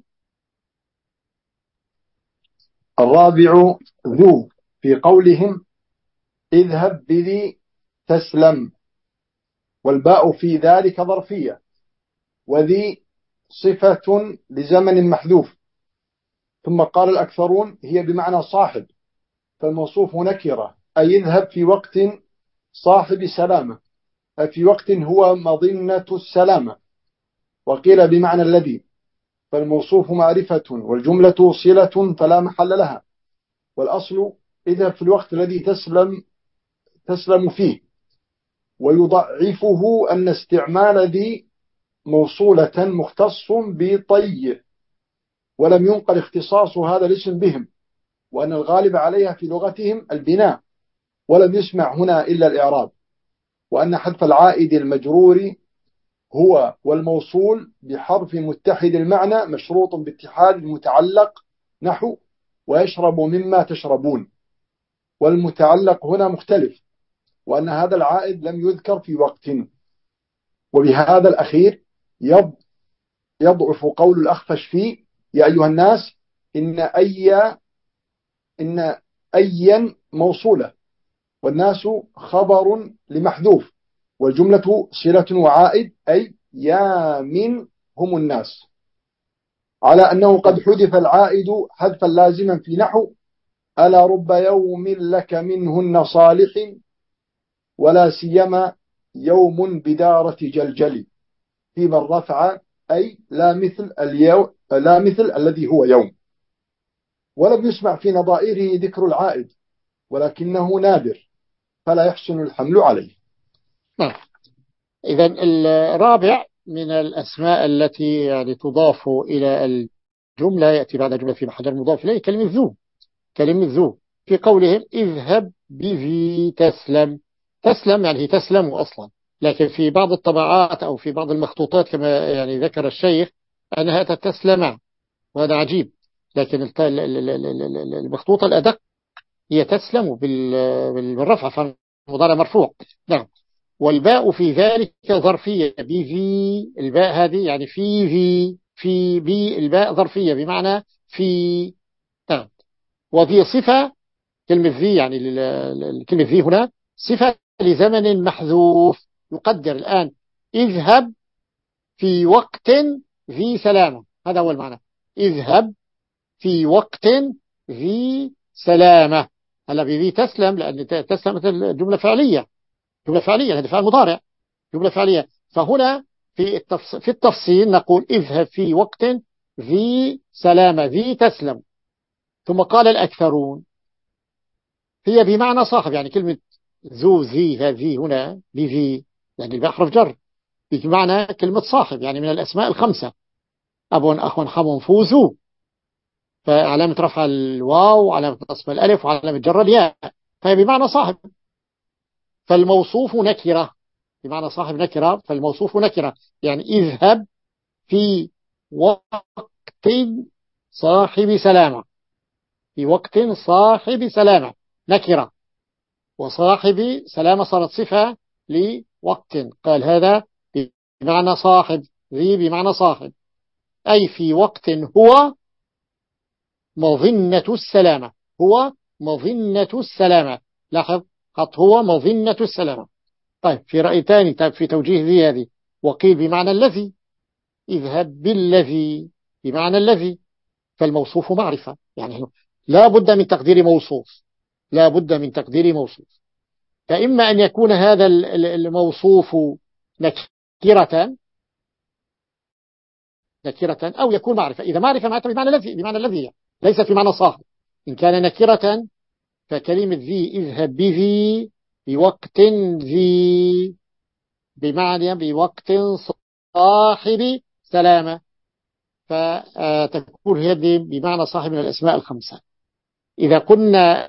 الرابع ذو في قولهم اذهب بذي تسلم، والباء في ذلك ظرفية، وذي صفة لزمن محذوف. ثم قال الأكثرون هي بمعنى صاحب، فالموصوف نكرة، أي اذهب في وقت صاحب سلامة، في وقت هو مظنة السلامة. وقيل بمعنى الذي، فالموصوف معرفة والجملة صلة فلا محل لها. والأصل إذا في الوقت الذي تسلم تسلم فيه. ويضعفه أن استعمال ذي موصولة مختص بطي، ولم ينقل اختصاص هذا الاسم بهم، وأن الغالب عليها في لغتهم البناء، ولم يسمع هنا إلا الإعراب، وأن حذف العائد المجرور هو والموصول بحرف متحد المعنى مشروط باتحاد المتعلق، نحو ويشرب مما تشربون، والمتعلق هنا مختلف، وأن هذا العائد لم يذكر في وقت. وبهذا الأخير يضعف قول الأخفش فيه يا أيها الناس إن أي إن أيا موصولة، والناس خبر لمحذوف، والجملة صلة وعائد، أي يا من هم الناس، على أنه قد حذف العائد حذفا لازما في نحو ألا رب يوم لك منهن صالح، ولا سيما يوم بدارة جلجل، في من رفع أي لا مثل اليوم لا مثل الذي هو يوم. ولم يسمع في نظائره ذكر العائد، ولكنه نادر فلا يحسن الحمل عليه. نعم. إذا الرابع من الأسماء التي يعني تضاف إلى الجملة، يأتي بعد جملة في محل مضاف إليه، كلمة ذو. كلمة ذو في قولهم اذهب بذي تسلم. تسلم يعني هي تسلم أصلا، لكن في بعض الطبعات أو في بعض المخطوطات كما يعني ذكر الشيخ أنها تتسلم، وهذا عجيب. لكن المخطوطة الأدق هي تسلم بالرفع، فالمضارع مرفوع. نعم. والباء في ذلك ظرفية بذي، الباء هذه يعني في ذي، في بي، الباء ظرفية بمعنى في. نعم. وذي صفة، كلمة ذي يعني كلمة ذي هنا صفة لزمن محذوف. يقدر الآن اذهب في وقت ذي سلامة، هذا هو المعنى، اذهب في وقت ذي سلامة. هلا بذي تسلم، لأن تسلم مثل جملة فعلية، جملة فعلية، هذا فعل مضارع، جملة فعلية. فهنا في التفصيل, في التفصيل نقول اذهب في وقت ذي سلامة، ذي تسلم. ثم قال الأكثرون هي بمعنى صاحب، يعني كلمة ذو ذي هذه هنا بذي يعني بحرف جر، بمعنى كلمة صاحب، يعني من الأسماء الخمسة، أب أخ خم فوزو، فعلامة رفع الواو وعلامة نصب الألف وعلامة جر الياء، فهي بمعنى صاحب. فالموصوف نكرة، بمعنى صاحب نكرة، فالموصوف نكرة، يعني اذهب في وقت صاحب سلامة، في وقت صاحب سلامة نكرة، وصاحب سلامة صارت صفة لوقت. قال هذا بمعنى صاحب، ذي بمعنى صاحب، أي في وقت هو مظنة السلامة، هو مظنة السلامة. لاحظ خط هو مظنة السلامة. طيب في رأي ثاني، طيب في توجيه ذي هذه، وقيل بمعنى الذي، اذهب بالذي بمعنى الذي، فالموصوف معرفة، يعني لا بد من تقدير موصوف، لا بد من تقدير موصوف. فإما أن يكون هذا الموصوف نكرة نكرة أو يكون معرفة. إذا معرفة معناتها بمعنى الذي، بمعنى الذي ليس في معنى صاحب. إن كان نكرة فكلمة ذي اذهب بذي بوقت ذي بمعنى بوقت صاحب سلامة، فتكون هذه بمعنى صاحب من الأسماء الخمسة. إذا قلنا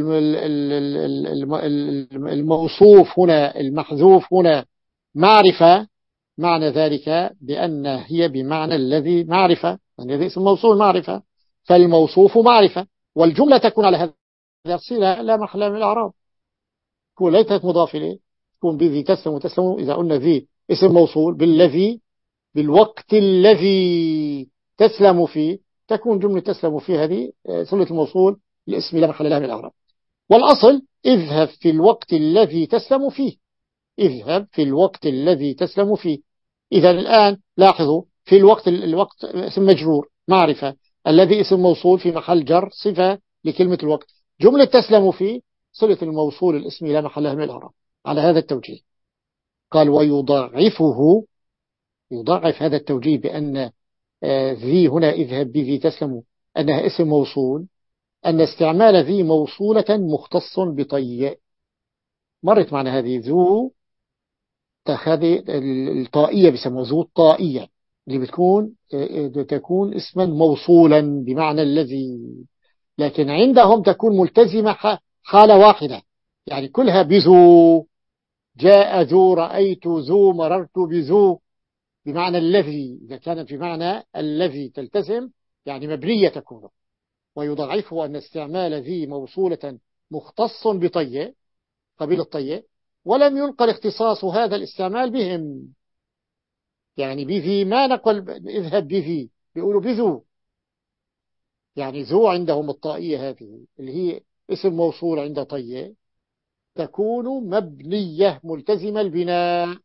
الموصوف هنا المحذوف هنا معرفة، معنى ذلك بأن هي بمعنى الذي معرفة، يعني هذا اسم موصول معرفة، فالموصوف معرفة. والجملة تكون على هذا الصيغة لا محل من الأعراب، تكون ليست مضاف إليه، تكون بذي تسلم وتسلم. إذا قلنا ذي اسم موصول بالذي بالوقت الذي تسلم فيه، تكون جملة تسلم فيه هذه صلة الموصول الاسم لا محل له من الأعراب. والأصل اذهب في الوقت الذي تسلم فيه، اذهب في الوقت الذي تسلم فيه. إذا الآن لاحظوا في الوقت، الوقت اسم مجرور معرفة، الذي اسم موصول في محل جر صفة لكلمة الوقت، جملة تسلم فيه صلة الموصول الاسم لا محل له من الأعراب. على هذا التوجيه قال ويضعفه، يضعف هذا التوجيه بأن ذي هنا اذهب بذي تسلم أنها اسم موصول، أن استعمال ذي موصولة مختص بطي. مرت معنا هذه ذو، هذه الطائية بسموها ذو الطائية، اللي بتكون تكون اسما موصولا بمعنى الذي، لكن عندهم تكون ملتزمة حالة واحدة، يعني كلها بذو، جاء ذو، رأيت ذو، مررت بذو، بمعنى الذي. إذا كانت بمعنى الذي تلتزم يعني مبنية تكون. ويضعفه أن استعمال ذي موصولة مختص بطي، قبيل الطي، ولم ينقل اختصاص هذا الاستعمال بهم. يعني بذي ما نقل اذهب بذي، بيقولوا بذو. يعني ذو عندهم الطائية هذه اللي هي اسم موصول عند طي، تكون مبنية ملتزمة البناء،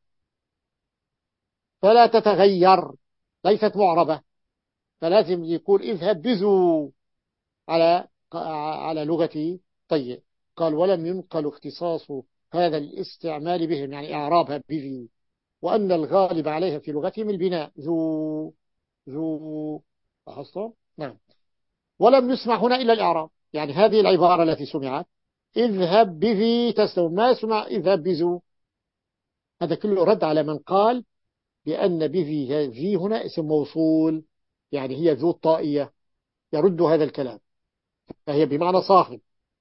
فلا تتغير، ليست معربة، فلازم يقول اذهب بذو على على لغة طي. قال ولم ينقل اختصاص هذا الاستعمال بهم، يعني إعرابها بذي، وأن الغالب عليها في لغتهم البناء، ذو ذو. لاحظتم؟ نعم. ولم يسمع هنا إلا الإعراب، يعني هذه العبارة التي سمعت اذهب بذي تسلم، ما سمع اذهب بذو. هذا كله رد على من قال بأن بذي ذي هنا اسم موصول، يعني هي ذو الطائية، يرد هذا الكلام، فهي بمعنى صاحب.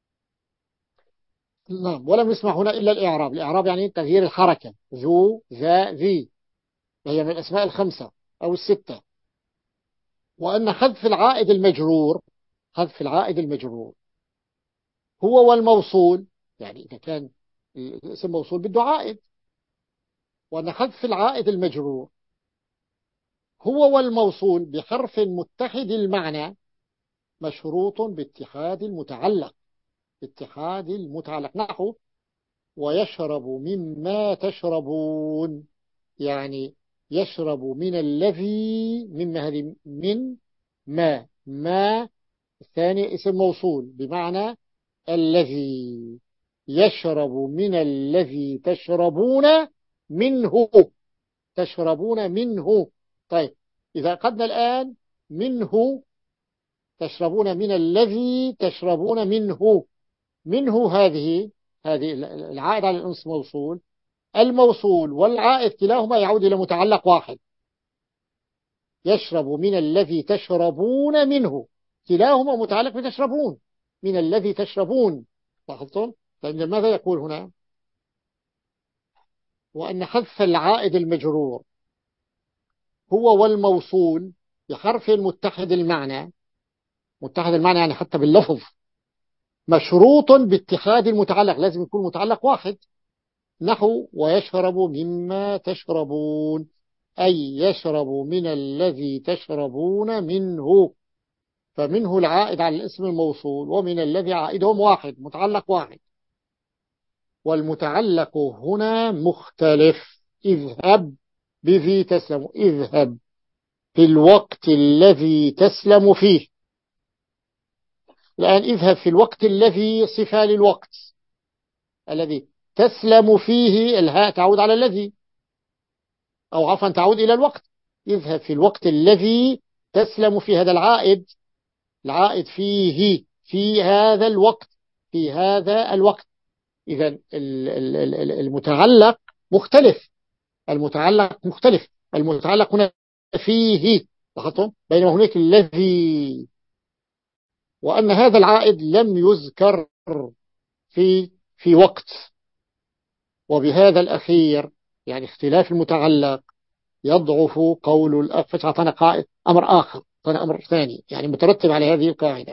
نعم. ولم يسمع هنا إلا الإعراب. الإعراب يعني تغيير الحركة، ذو ذا ذي، وهي من الأسماء الخمسة أو الستة. وأن حذف العائد المجرور، حذف العائد المجرور هو والموصول، يعني إذا كان الاسم موصول بده عائد، وأن حذف العائد المجرور هو والموصول بحرف متحد المعنى مشروط باتحاد المتعلق، اتحاد المتعلق. نحو ويشرب مما تشربون، يعني يشرب من الذي، مما هذه من ما ما الثاني اسم موصول بمعنى الذي، يشرب من الذي تشربون منه، تشربون منه. طيب إذا قدنا الآن منه، تشربون من الذي تشربون منه، منه هذه هذه العائد على الأنس موصول، الموصول والعائد كلاهما يعود إلى متعلق واحد. يشرب من الذي تشربون منه، كلاهما متعلق بتشربون، من الذي تشربون. لاحظتم؟ فإن ماذا يقول هنا؟ وأن حذف العائد المجرور هو والموصول بحرف متحد المعنى، متحد المعنى يعني حتى باللفظ، مشروط باتحاد المتعلق، لازم يكون متعلق واحد. نحو ويشرب مما تشربون، أي يشرب من الذي تشربون منه، فمنه العائد على الاسم الموصول، ومن الذي عائدهم واحد، متعلق واحد. والمتعلق هنا مختلف. اذهب بذي تسلم، اذهب في الوقت الذي تسلم فيه. الآن اذهب في الوقت الذي صفة للوقت الذي تسلم فيه، الهاء تعود على الذي، أو عفوا تعود إلى الوقت. اذهب في الوقت الذي تسلم في هذا العائد، العائد فيه، في هذا الوقت، في هذا الوقت. إذا المتعلق مختلف، المتعلق مختلف، المتعلق هنا فيه، لاحظتم؟ بينما هناك الذي. وأن هذا العائد لم يذكر في في وقت. وبهذا الأخير يعني اختلاف المتعلق يضعف قول الأخفش. أعطانا قائد أمر آخر، أعطانا أمر ثاني يعني مترتب على هذه القاعدة.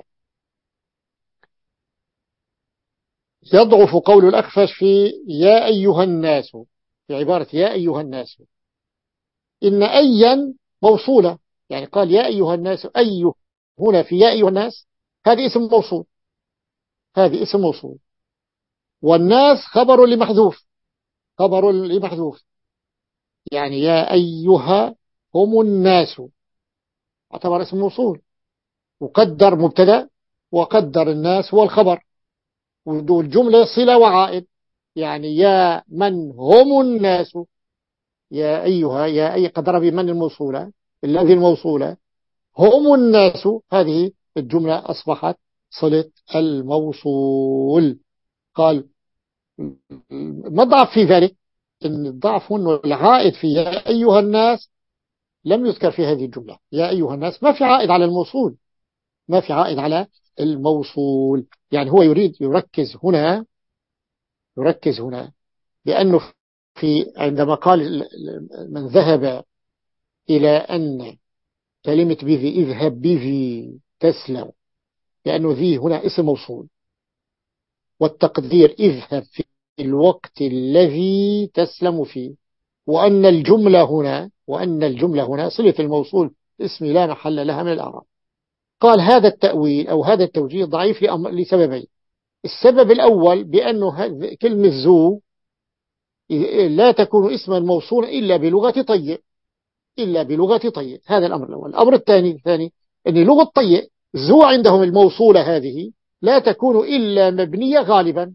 يضعف قول الأخفش في يا أيها الناس، في عبارة يا أيها الناس، إن أيا موصولة، يعني قال يا أيها الناس، أي هنا في يا أيها الناس هذه اسم موصول، هذه اسم موصول، والناس خبر لمحذوف، خبر لمحذوف، يعني يا أيها هم الناس اعتبر اسم موصول، وقدر مبتدا، وقدر الناس هو الخبر، والجملة صلة وعائد، يعني يا من هم الناس، يا أيها، يا أي قدر بمن الموصولة، الذي الموصولة، هم الناس، هذه الجملة أصبحت صلة الموصول. قال ما الضعف في ذلك؟ إن الضعف أنه العائد في يا أيها الناس لم يذكر في هذه الجملة. يا أيها الناس ما في عائد على الموصول، ما في عائد على الموصول. يعني هو يريد يركز هنا، يركز هنا بأنه في عندما قال من ذهب إلى أن كلمة بذي، اذهب بذي تسلم، لأنه ذي هنا اسم موصول، والتقدير اذهب في الوقت الذي تسلم فيه، وأن الجملة هنا وأن الجملة هنا صلة الموصول اسم لا محل لها من الأعراب. قال هذا التأويل أو هذا التوجيه ضعيف لسببين. السبب الأول بأنه كلمة ذو لا تكون اسما موصولا إلا بلغة طيء، إلا بلغة طيء. هذا الأمر الأول. الأمر الثاني الثاني أن لغة طيء ذو عندهم الموصولة هذه لا تكون إلا مبنية غالبا،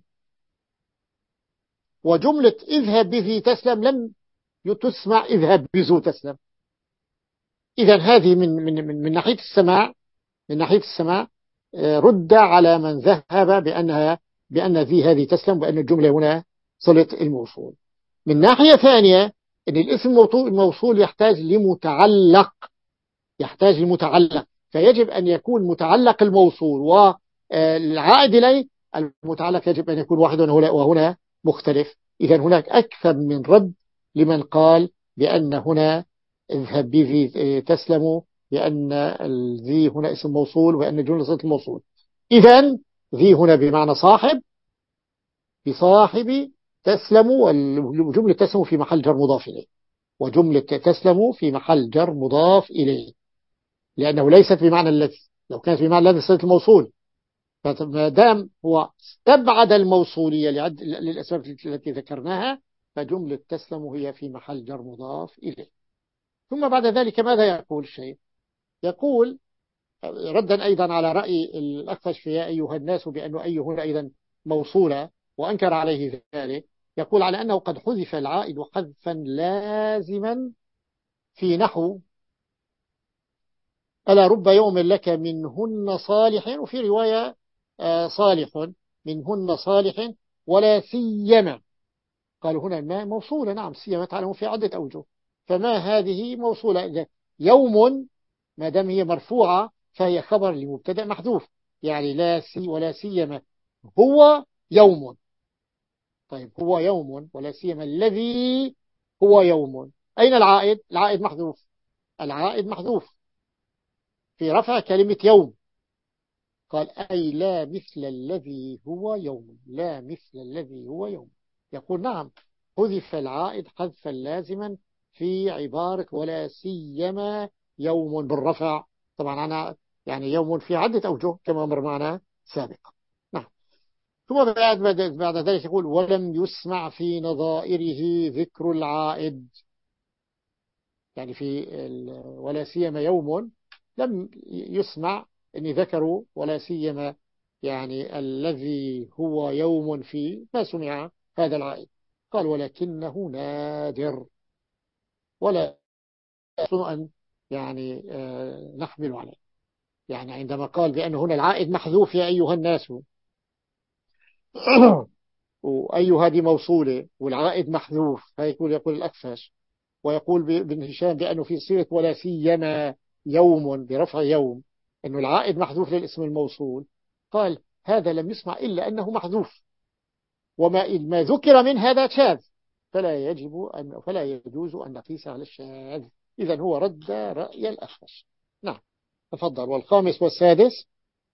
وجملة اذهب بذي تسلم لم تسمع اذهب بذو تسلم. إذا هذه من من من من ناحية السماع، من ناحية السماع رد على من ذهب بأنها بأن ذي هذه تسلم، وأن الجملة هنا صلة الموصول. من ناحية ثانية أن الاسم الموصول يحتاج لمتعلق، يحتاج لمتعلق، فيجب أن يكون متعلق الموصول والعائد إليه المتعلق يجب أن يكون واحد، وهنا مختلف. إذا هناك أكثر من رد لمن قال بأن هنا اذهب بذي تسلم، بأن الذي هنا اسم موصول، وأن الجملة صلة الموصول. إذا ذي هنا بمعنى صاحب، بصاحب تسلم، والجملة تسلم في محل جر مضاف إليه، وجملة تسلم في محل جر مضاف إليه، لأنه ليست بمعنى الذي. لو كانت بمعنى الذي صلة الموصول، فما دام هو استبعد الموصولية للأسباب التي ذكرناها، فجملة تسلم هي في محل جر مضاف إليه. ثم بعد ذلك ماذا يقول الشيخ؟ يقول ردا أيضا على رأي الأخفش في يا أيها الناس بأنه أي هنا أيضا موصولة، وأنكر عليه ذلك. يقول على أنه قد حذف العائد حذفا لازما في نحو ألا رب يوم لك منهن صالح، وفي رواية صالح منهن صالح ولا سيما. قالوا هنا ما موصولة، نعم، سيما تعلم في عدة أوجه، فما هذه موصولة. يوم ما دام هي مرفوعة فهي خبر لمبتدأ محذوف، يعني لا سي ولا سيما هو يوم. طيب هو يوم ولا سيما الذي هو يوم، أين العائد؟ العائد محذوف، العائد محذوف في رفع كلمة يوم. قال أي لا مثل الذي هو يوم، لا مثل الذي هو يوم. يقول نعم حذف العائد حذفا لازما في عبارة ولا سيما يوم بالرفع. طبعا أنا يعني يوم في عدة أوجه كما مر معنا سابقا. نعم. ثم بعد, بعد ذلك يقول ولم يسمع في نظائره ذكر العائد، يعني في ولا سيما يوم لم يسمع أني ذكروا ولا سيما يعني الذي هو يوم فيه، ما سمع هذا العائد. قال ولكنه نادر، ولا أن يعني آه نحمل عليه. يعني عندما قال بأن هنا العائد محذوف يا أيها الناس وأي هذه موصولة والعائد محذوف، هيقول يقول الأكفش، ويقول بن هشام بأنه في صيغة ولا سيما يوم برفع يوم أنه العائد محذوف للاسم الموصول. قال هذا لم يسمع إلا أنه محذوف، وما ما ذكر من هذا شاذ، فلا يجب أن فلا يجوز أن نقيس على الشاذ. إذن هو رد رأي الأخفش. نعم تفضل. والخامس والسادس.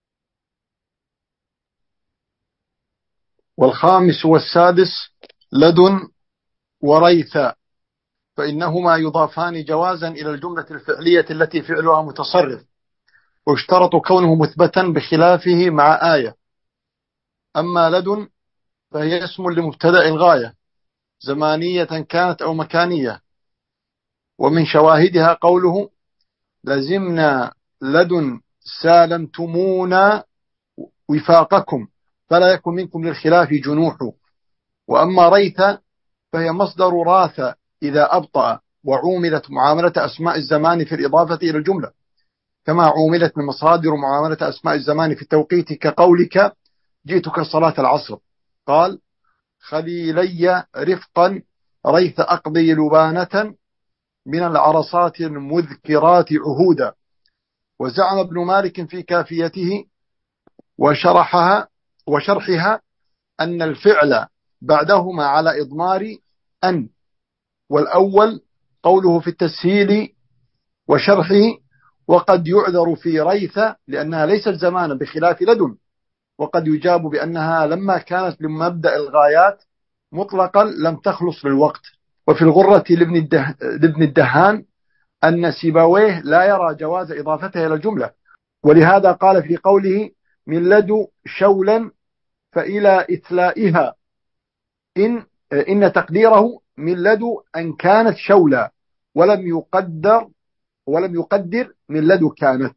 والخامس والسادس لدن وريث، فإنهما يضافان جوازا إلى الجملة الفعلية التي فعلها متصرف، واشترط كونه مثبتا بخلافه مع آية. أما لدن فهي اسم لمبتدأ الغاية زمانية كانت أو مكانية، ومن شواهدها قوله لزمنا لدن سالمتمونا وفاقكم فلا يكن منكم للخلاف جنوح. وأما ريث فهي مصدر راث إذا أبطأ، وعوملت معاملة أسماء الزمان في الإضافة إلى الجملة، كما عوملت من مصادر معاملة أسماء الزمان في التوقيت كقولك جئتك صلاة العصر. قال خليلي رفقا ريث أقضي لبانة من العرصات المذكرات عهودا. وزعم ابن مالك في كافيته وشرحها وشرحها أن الفعل بعدهما على إضمار أن، والأول قوله في التسهيل وشرحه وقد يعذر في ريث لأنها ليست زمانا بخلاف لدن، وقد يجاب بأنها لما كانت لمبدأ الغايات مطلقا لم تخلص للوقت. وفي الغرة لابن, الده... لابن الدهان أن سيبويه لا يرى جواز إضافتها إلى الجملة، ولهذا قال في قوله من لدو شولا فإلى إثلائها إن, إن تقديره من لدو أن كانت شولا ولم يقدر ولم يقدر من لدو كانت.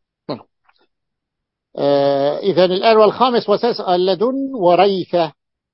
آه إذا الآن والخامس وتسأل لدن وريثة.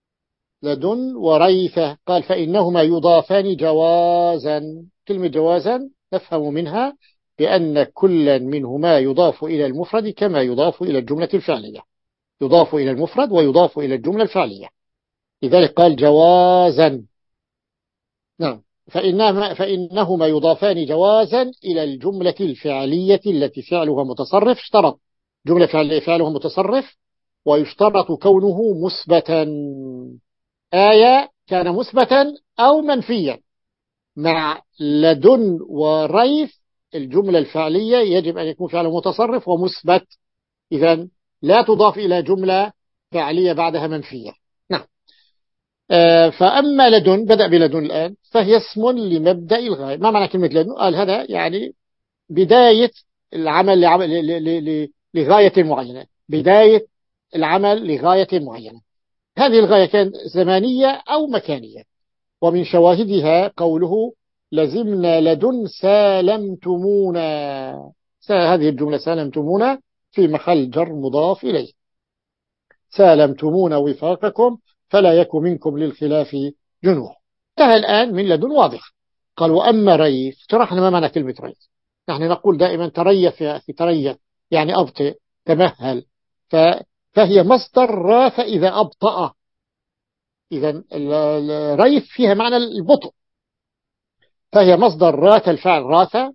لدن وريثة قال فإنهما يضافان جوازا. كلمة جوازا نفهم منها بأن كل منهما يضاف إلى المفرد كما يضاف إلى الجملة الفعلية. يضاف إلى المفرد ويضاف إلى الجملة الفعلية، لذلك قال جوازا. نعم، فإنهما, فإنهما يضافان جوازا إلى الجملة الفعلية التي فعلها متصرف. اشترط جملة فعلية فعلها متصرف، ويشترط كونه مثبتا. آية كان مثبتا أو منفيا. مع لدن وريث الجملة الفعلية يجب أن يكون فعله متصرف ومثبت، إذن لا تضاف إلى جملة فعلية بعدها منفية. نعم. آه فأما لدن، بدأ بلدن الآن، فهي اسم لمبدأ الغاية. ما معنى كلمة لدن؟ قال هذا يعني بداية العمل لعمل لغاية معينة، بداية العمل لغاية معينة. هذه الغاية كانت زمانية أو مكانية. ومن شواهدها قوله لزمنا لدن سالمتمونا. هذه الجملة سالمتمونا في محل جر مضاف إليه. سالمتمونا وفاقكم فلا يكن منكم للخلاف جنوح. انتهى الآن من لدن واضح. قال وأما ريث، شرحنا ما معنى كلمة ريث. نحن نقول دائما تريث يا أخي، تريث يعني أبطئ، تمهل. فهي مصدر راث إذا أبطأ. إذا الريث فيها معنى البطء، فهي مصدر راث الفعل راث،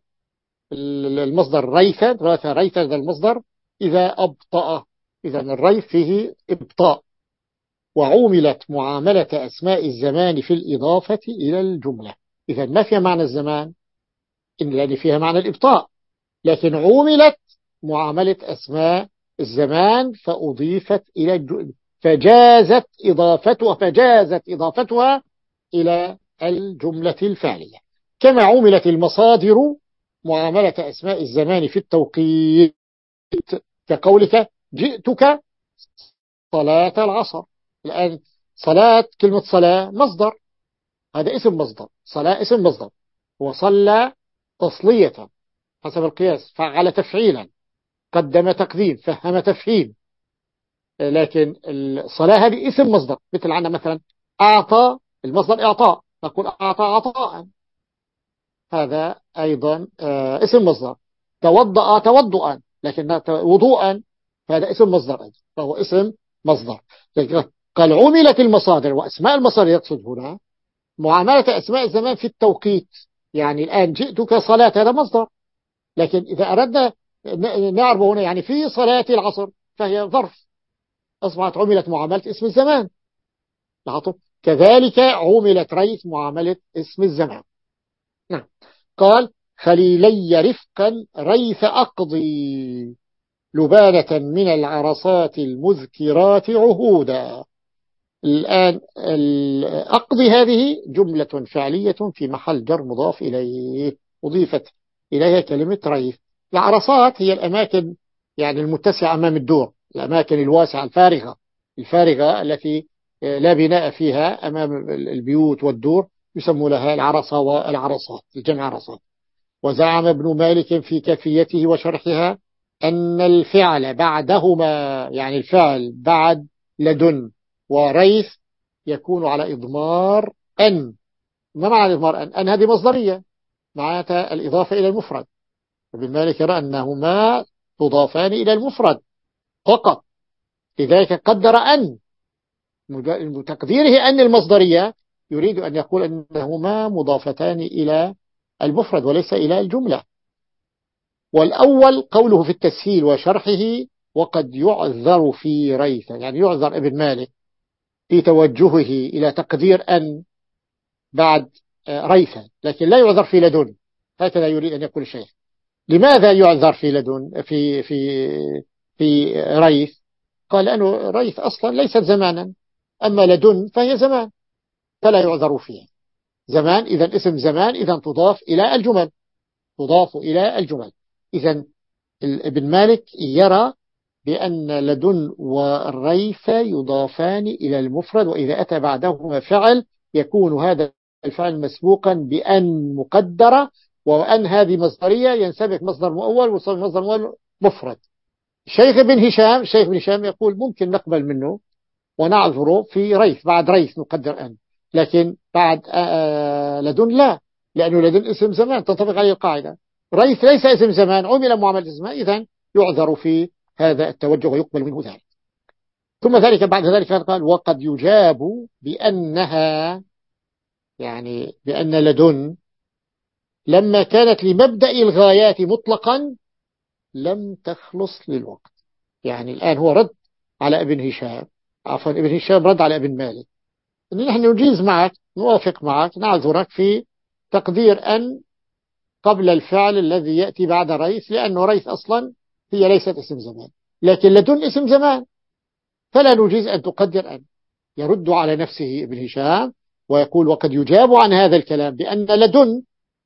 المصدر ريثا، راث ريثا ذا المصدر إذا أبطأ. إذا الريث فيه إبطاء. وعوملت معاملة أسماء الزمان في الإضافة إلى الجملة. إذا ما فيها معنى الزمان إن لأن فيها معنى الإبطاء، لكن عوملت معاملة أسماء الزمان فأضيفت إلى الجملة، فجازت إضافتها فجازت إضافتها إلى الجملة الفعلية. كما عملت المصادر معاملة أسماء الزمان في التوقيت كقولك جئتك صلاة العصر. الآن صلاة، كلمة صلاة مصدر، هذا اسم مصدر. صلاة اسم مصدر، وصلى تصلية حسب القياس، فعل تفعيلا، قدم تقديم، فهم تفهيم. لكن الصلاة هذه اسم مصدر. مثل عندنا مثلا أعطى، المصدر إعطاء، نقول أعطى عطاء، هذا أيضا اسم مصدر. توضأ توضؤا، لكن وضوءا فهذا اسم مصدر أيضا، فهو اسم مصدر. قال عملت المصادر، وأسماء المصادر يقصد هنا معاملة أسماء الزمان في التوقيت. يعني الآن جئتك صلاة هذا مصدر، لكن إذا أردنا نعرف هنا يعني في صلاة العصر فهي ظرف، أصبحت عملت معاملة اسم الزمان. لاحظوا كذلك عملت ريث معاملة اسم الزمان. نعم. قال خليلي رفقا ريث أقضي لبانة من العرصات المذكرات عهودا. الآن أقضي هذه جملة فعلية في محل جر مضاف إليه، أضيفت إليها كلمة ريث. العرصات هي الأماكن يعني المتسعة أمام الدور، الأماكن الواسعة الفارغة الفارغة التي لا بناء فيها أمام البيوت والدور، يسمى لها العرصة والعرصات، الجمع عرصات. وزعم ابن مالك في كافيته وشرحها أن الفعل بعدهما، يعني الفعل بعد لدن وريث، يكون على إضمار أن. ما معنى إضمار أن؟ أن هذه مصدرية معناتها الإضافة إلى المفرد، ابن مالك يرى أنهما تضافان إلى المفرد فقط، لذلك قدر أن، تقديره أن المصدرية يريد أن يقول أنهما مضافتان إلى المفرد وليس إلى الجملة. والأول قوله في التسهيل وشرحه وقد يعذر في ريثة، يعني يعذر ابن مالك في توجهه إلى تقدير أن بعد ريثة، لكن لا يعذر في لدن، هكذا يريد أن يقول الشيخ. لماذا يعذر في لدن في في في ريث؟ قال لأنه ريث أصلا ليست زمانا، أما لدن فهي زمان فلا يعذر فيها. زمان إذا اسم زمان إذا تضاف إلى الجمل، تضاف إلى الجمل. إذا ابن مالك يرى بأن لدن والريث يضافان إلى المفرد، وإذا أتى بعدهما فعل يكون هذا الفعل مسبوقا بأن مقدرة، وأن هذه مصدرية ينسبك مصدر مؤول وصار مصدر مؤول مفرد. الشيخ ابن هشام الشيخ ابن هشام يقول ممكن نقبل منه ونعذره في ريث، بعد ريث نقدر أن، لكن بعد لدن لا، لأنه لدن اسم زمان تنطبق عليه القاعدة. ريث ليس اسم زمان عمل معاملة زمان، إذن يعذر في هذا التوجه ويقبل منه ذلك. ثم ذلك بعد ذلك قال وقد يجاب بأنها، يعني بأن لدن لما كانت لمبدأ الغايات مطلقا لم تخلص للوقت. يعني الآن هو رد على ابن هشام، عفوا ابن هشام رد على ابن مالك، إن نحن نجيز معك، نوافق معك، نعذرك في تقدير أن قبل الفعل الذي يأتي بعد ريث، لأنه ريث أصلا هي ليست اسم زمان، لكن لدن اسم زمان فلا نجيز أن تقدر أن. يرد على نفسه ابن هشام ويقول وقد يجاب عن هذا الكلام بأن لدن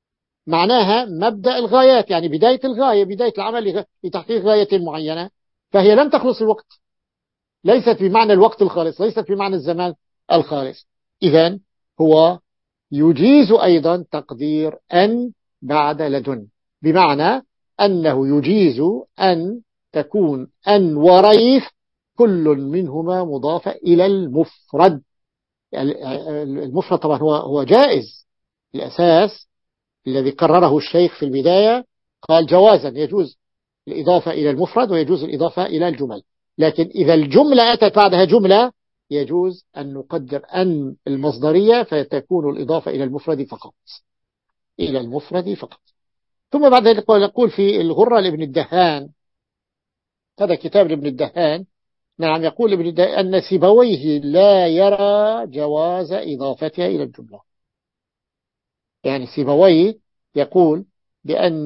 معناها مبدأ الغايات، يعني بداية الغاية، بداية العمل لتحقيق غاية معينة، فهي لم تخلص الوقت، ليست بمعنى الوقت الخالص، ليست بمعنى الزمان الخالص. إذن هو يجيز أيضا تقدير أن بعد لدن، بمعنى أنه يجيز أن تكون أن وريث كل منهما مضافة إلى المفرد. المفرد طبعا هو هو جائز، الأساس الذي قرره الشيخ في البداية قال جوازا، يجوز الإضافة إلى المفرد ويجوز الإضافة إلى الجمل، لكن إذا الجملة أتت بعدها جملة يجوز أن نقدر أن المصدرية فتكون الإضافة إلى المفرد فقط، إلى المفرد فقط. ثم بعد ذلك يقول في الغرة لابن الدهان، هذا كتاب لابن الدهان، نعم، يقول ابن الدهان أن سيبويه لا يرى جواز إضافتها إلى الجملة. يعني سيبويه يقول بأن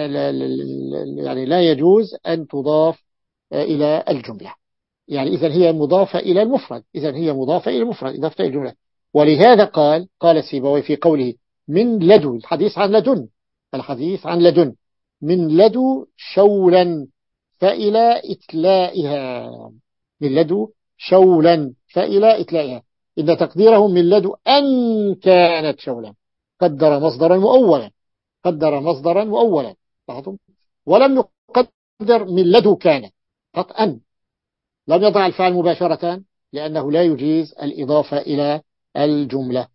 يعني لا يجوز أن تضاف إلى الجملة، يعني إذن هي مضافة إلى المفرد، إذن هي مضافة إلى المفرد إضافة إلى الجملة. ولهذا قال قال سيبويه في قوله من لدو، الحديث عن لدن، الحديث عن لدن، من لدو شولا فإلى إتلائها، من لدو شولا فإلى إتلائها، إن تقديره من لدو أن كانت شولا، قدر مصدرا مؤولا، قدر مصدرا مؤولا، ولم يقدر من لدو كانت، قط أن، لم يضع الفعل مباشرة لأنه لا يجيز الإضافة إلى الجملة.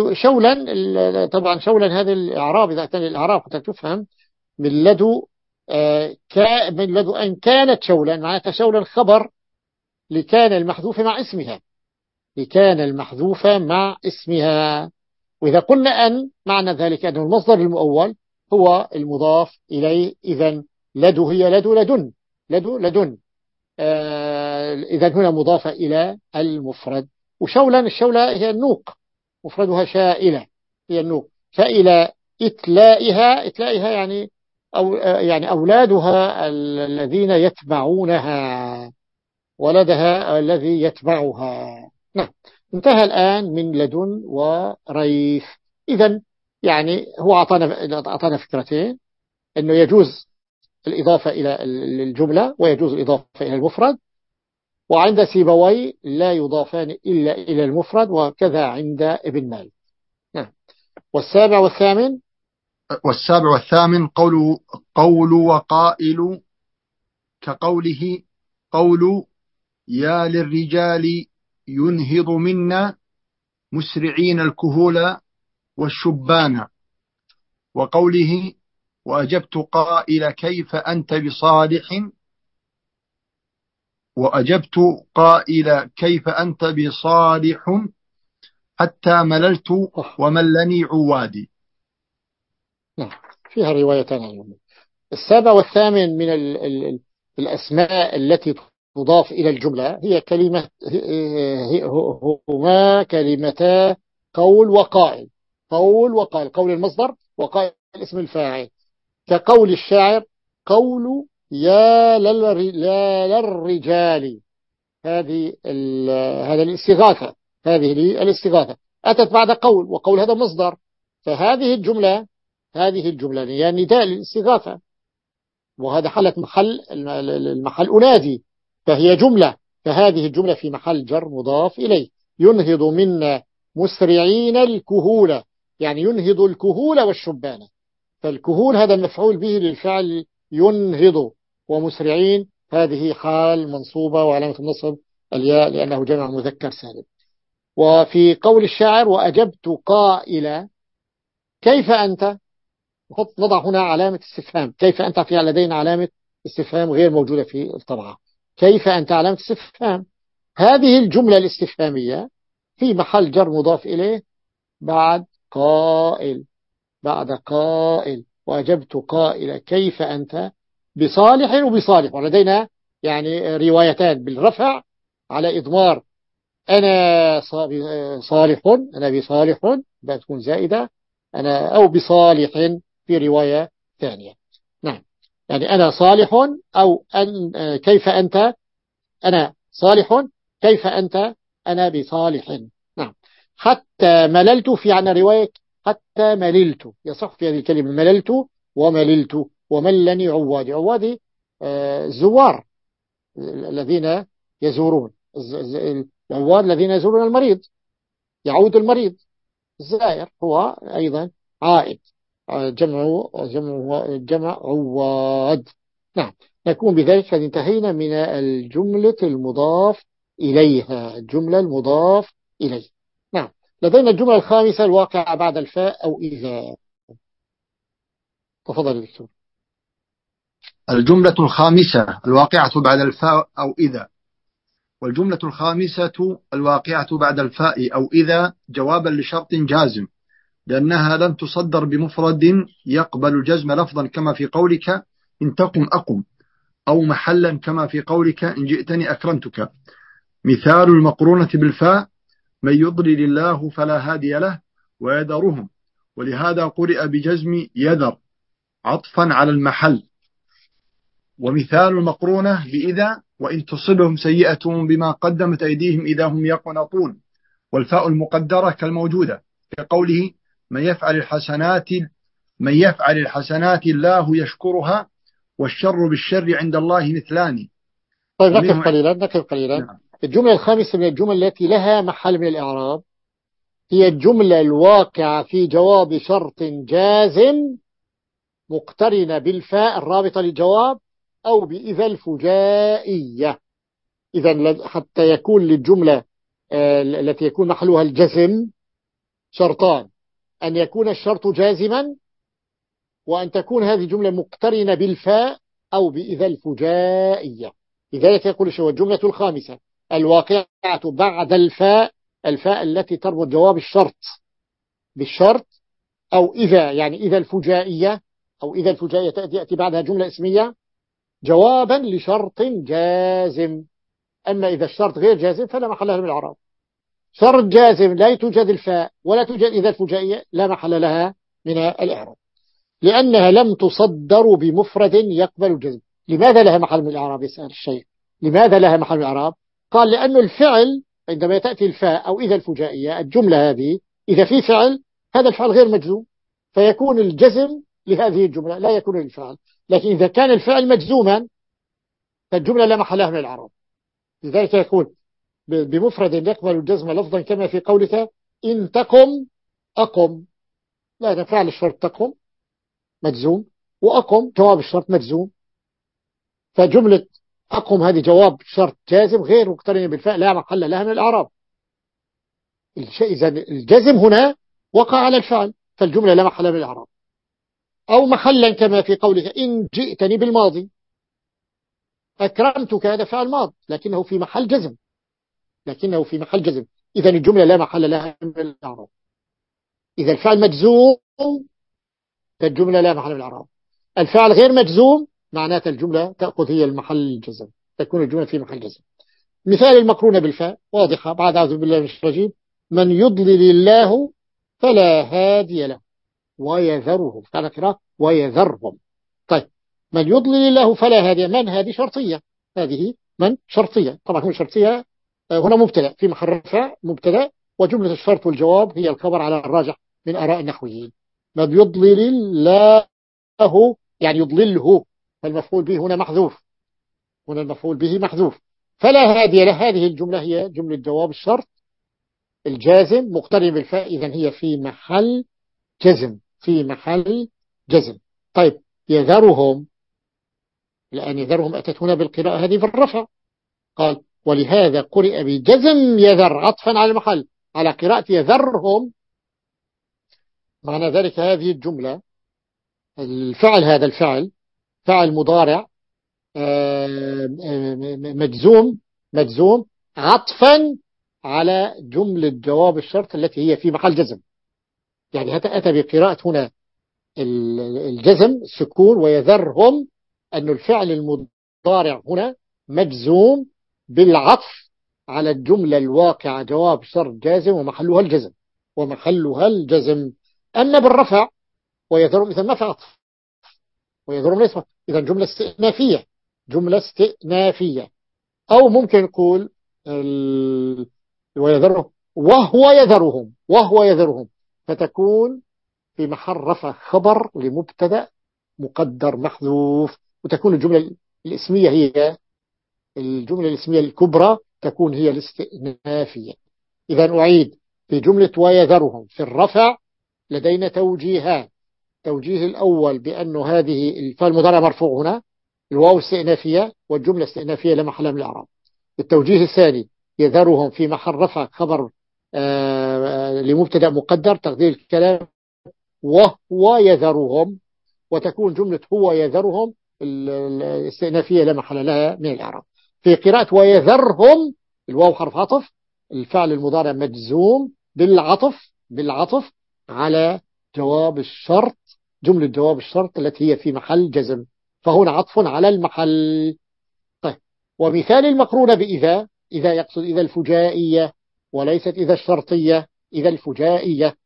شولا طبعا شولا هذا الإعراب، إذا كان الإعراب حتى تفهم من لدو آه من لدو أن كانت شولا، معناتها شولا خبر لكان المحذوف مع اسمها، لكان المحذوف مع اسمها. وإذا قلنا أن معنى ذلك أن المصدر المؤول هو المضاف إليه، إذن لدو هي لدو لدن، لدو لدن آه إذن هنا مضافة إلى المفرد. وشولا الشولة هي النوق، مفردها شائلة هي النوق، فإلى إتلائها، إتلائها يعني أو يعني أولادها الذين يتبعونها، ولدها الذي يتبعها. نعم، انتهى الآن من لدن وريث. إذن يعني هو أعطانا أعطانا فكرتين، أنه يجوز الإضافة إلى الجملة ويجوز الإضافة إلى المفرد، وعند سيبوي لا يضافان إلا إلى المفرد، وكذا عند ابن مالك. نعم. والسابع والثامن والسابع والثامن قول قول وقائل، كقوله قول يا للرجال ينهض منا مسرعين الكهول والشبان، وقوله وأجبت قائل كيف أنت بصالح وأجبت قائل كيف أنت بصالح حتى مللت صح. وملني عوادي. نعم، فيها روايتان عنه. السابع والثامن من ال ال الأسماء التي تضاف إلى الجملة هي كلمة هي هما كلمتا قول وقائل. قول وقائل، قول المصدر وقائل اسم الفاعل. كقول الشاعر: قول يا للرجال. هذه هذا الاستغاثة، هذه الاستغاثة أتت بعد قول، وقول هذا مصدر. فهذه الجملة هذه الجملة هي يعني نداء للاستغاثة، وهذا حالة محل المحل أنادي، فهي جملة. فهذه الجملة في محل جر مضاف إليه. ينهض منا مسرعين الكهولة، يعني ينهض الكهول والشبان. فالكهول هذا المفعول به للفعل ينهض، ومسرعين هذه حال منصوبة وعلامة النصب الياء لأنه جمع مذكر سالم. وفي قول الشاعر: وأجبت قائلا كيف أنت، نضع هنا علامة استفهام. كيف أنت فيها لدينا علامة استفهام غير موجودة في الطبعة. كيف أنت علامة استفهام. هذه الجملة الاستفهامية في محل جر مضاف إليه بعد قائل، بعد قائل. وأجبت قائل كيف أنت بصالح وبصالح، ولدينا يعني روايتان بالرفع على إضمار. أنا صالح، أنا بصالح بتكون زائدة، أنا أو بصالح في رواية ثانية. نعم، يعني أنا صالح أو أن كيف أنت، أنا صالح كيف أنت، أنا بصالح. نعم. حتى مللت في عنا رواية حتى مللت، يصح في هذه الكلمة مللت ومللت. وملني عوادي. عوادي الزوار الذين يزورون، العواد الذين يزورون المريض، يعود المريض. الزائر هو أيضا عائد، جمع جمع جمع عواد. نعم. نكون بذلك قد انتهينا من الجملة المضاف إليها، الجملة المضاف إليه. نعم. لدينا الجملة الخامسة الواقعة بعد الفاء أو إذا. تفضل دكتور. الجملة الخامسة الواقعة بعد الفاء أو إذا. والجملة الخامسة الواقعة بعد الفاء أو إذا جوابا لشرط جازم، لأنها لم تصدر بمفرد يقبل الجزم لفظا كما في قولك إن تقم أقم، أو محلا كما في قولك إن جئتني أكرمتك. مثال المقرونة بالفاء: من يضلل الله فلا هادي له ويذرهم، ولهذا قرئ بجزم يذر عطفا على المحل. ومثال المقرونة بإذا: وإن تصبهم سيئة بما قدمت أيديهم إذا هم يقنطون، والفاء المقدرة كالموجودة كقوله من يفعل الحسنات من يفعل الحسنات الله يشكرها والشر بالشر عند الله مثلان. طيب نقف قليلا، نقف قليلا. نعم. الجملة الخامسة من الجمل التي لها محل من الإعراب هي الجملة الواقعة في جواب شرط جازم مقترنة بالفاء الرابطة للجواب أو بإذا الفجائية. إذا حتى يكون للجملة التي يكون محلها الجزم شرطان: أن يكون الشرط جازما، وأن تكون هذه جملة مقترنة بالفاء أو بإذا الفجائية. لذلك يقول الشيخ الجملة الخامسة الواقعة بعد الفاء، الفاء التي تربط جواب الشرط بالشرط، أو إذا يعني إذا الفجائية، أو إذا الفجائية تأتي بعدها جملة اسمية جوابا لشرط جازم. أما إذا الشرط غير جازم فلا محل لها من الإعراب. شرط جازم لا توجد الفاء ولا توجد إذا الفجائية لا محل لها من الإعراب، لأنها لم تصدر بمفرد يقبل الجزم. لماذا لها محل من الإعراب؟ يسأل الشيخ لماذا لها محل من الإعراب؟ قال لأن الفعل عندما تأتي الفاء أو إذا الفجائية، الجملة هذه إذا في فعل هذا الفعل غير مجزوم، فيكون الجزم لهذه الجملة لا يكون للفعل. لكن إذا كان الفعل مجزوما فالجملة لا محل لها من الإعراب. لذلك يقول بمفرد يقبل الجزم لفظا كما في قولك إن تقم أقم. لا، فعل الشرط تقم مجزوم، وأقم جواب الشرط مجزوم، فجملة أقم هذه جواب شرط جازم غير مقترن بالفاء لا محل لها من الإعراب. إذا الجزم هنا وقع على الفعل فالجملة لا محل من الإعراب. أو محلا كما في قولك إن جئتني بالماضي. أكرمتك هذا فعل ماض لكنه في محل جزم، لكنه في محل جزم. إذا الجملة لا محل لها من الإعراب. إذا الفعل مجزوم فالجملة لا محل من الإعراب. الفعل غير مجزوم معناته الجملة تأخذ هي المحل الجزم، تكون الجملة في محل جزم. مثال المقرونة بالفاء واضحة بعد أعوذ بالله من الشيطان الرجيم: من يضلل الله فلا هادي له ويذرهم. كان قراءة ويذرهم. طيب من يضلل الله فلا هادي، من هذه شرطية، هذه من شرطية طبعا، هو شرطية هنا مبتدأ في محل رفع مبتدأ، وجملة الشرط والجواب هي الخبر على الراجح من آراء النحويين. من يضلل الله يعني يضلله، فالمفعول به هنا محذوف، هنا المفعول به محذوف. فلا هادي له، هذه الجملة هي جملة جواب الشرط الجازم مقترن بالفاء، إذن هي في محل جزم، في محل جزم. طيب يذرهم، لأن يذرهم أتت هنا بالقراءة هذه في الرفع، قال ولهذا قرئ بجزم يذر عطفا على المحل على قراءة يذرهم. معنى ذلك هذه الجملة الفعل، هذا الفعل فعل مضارع مجزوم مجزوم عطفا على جملة جواب الشرط التي هي في محل جزم. يعني أتى بقراءة هنا الجزم السكون ويذرهم، أن الفعل المضارع هنا مجزوم بالعطف على الجملة الواقعة جواب شرط جازم ومحلها الجزم، ومحلها الجزم. أما بالرفع ويذرهم إذا ما في عطف، ويذرهم ليس، إذا جملة استئنافية، جملة استئنافية. أو ممكن نقول ال... ويذرهم وهو يذرهم، وهو يذرهم، فتكون في محل رفع خبر لمبتدأ مقدر محذوف، وتكون الجملة الاسمية هي الجملة الاسمية الكبرى، تكون هي الاستئنافية. إذا أعيد، في جملة ويذرهم في الرفع لدينا توجيهان: توجيه الأول بأن هذه الفعل المضارع مرفوع هنا، الواو استئنافية والجملة استئنافية لا محل من الإعراب. التوجيه الثاني يذرهم في محل رفع خبر آه لمبتدأ مقدر، تقدير الكلام وهو يذرهم، وتكون جملة هو يذرهم الاستئنافية لا محل لها من الإعراب. في قراءة ويذرهم الواو حرف عطف، الفعل المضارع مجزوم بالعطف بالعطف على جواب الشرط، جملة جواب الشرط التي هي في محل جزم، فهنا عطف على المحل. طيب ومثال المقرونة بإذا، إذا يقصد إذا الفجائية وليست إذا الشرطية، إذا الفجائية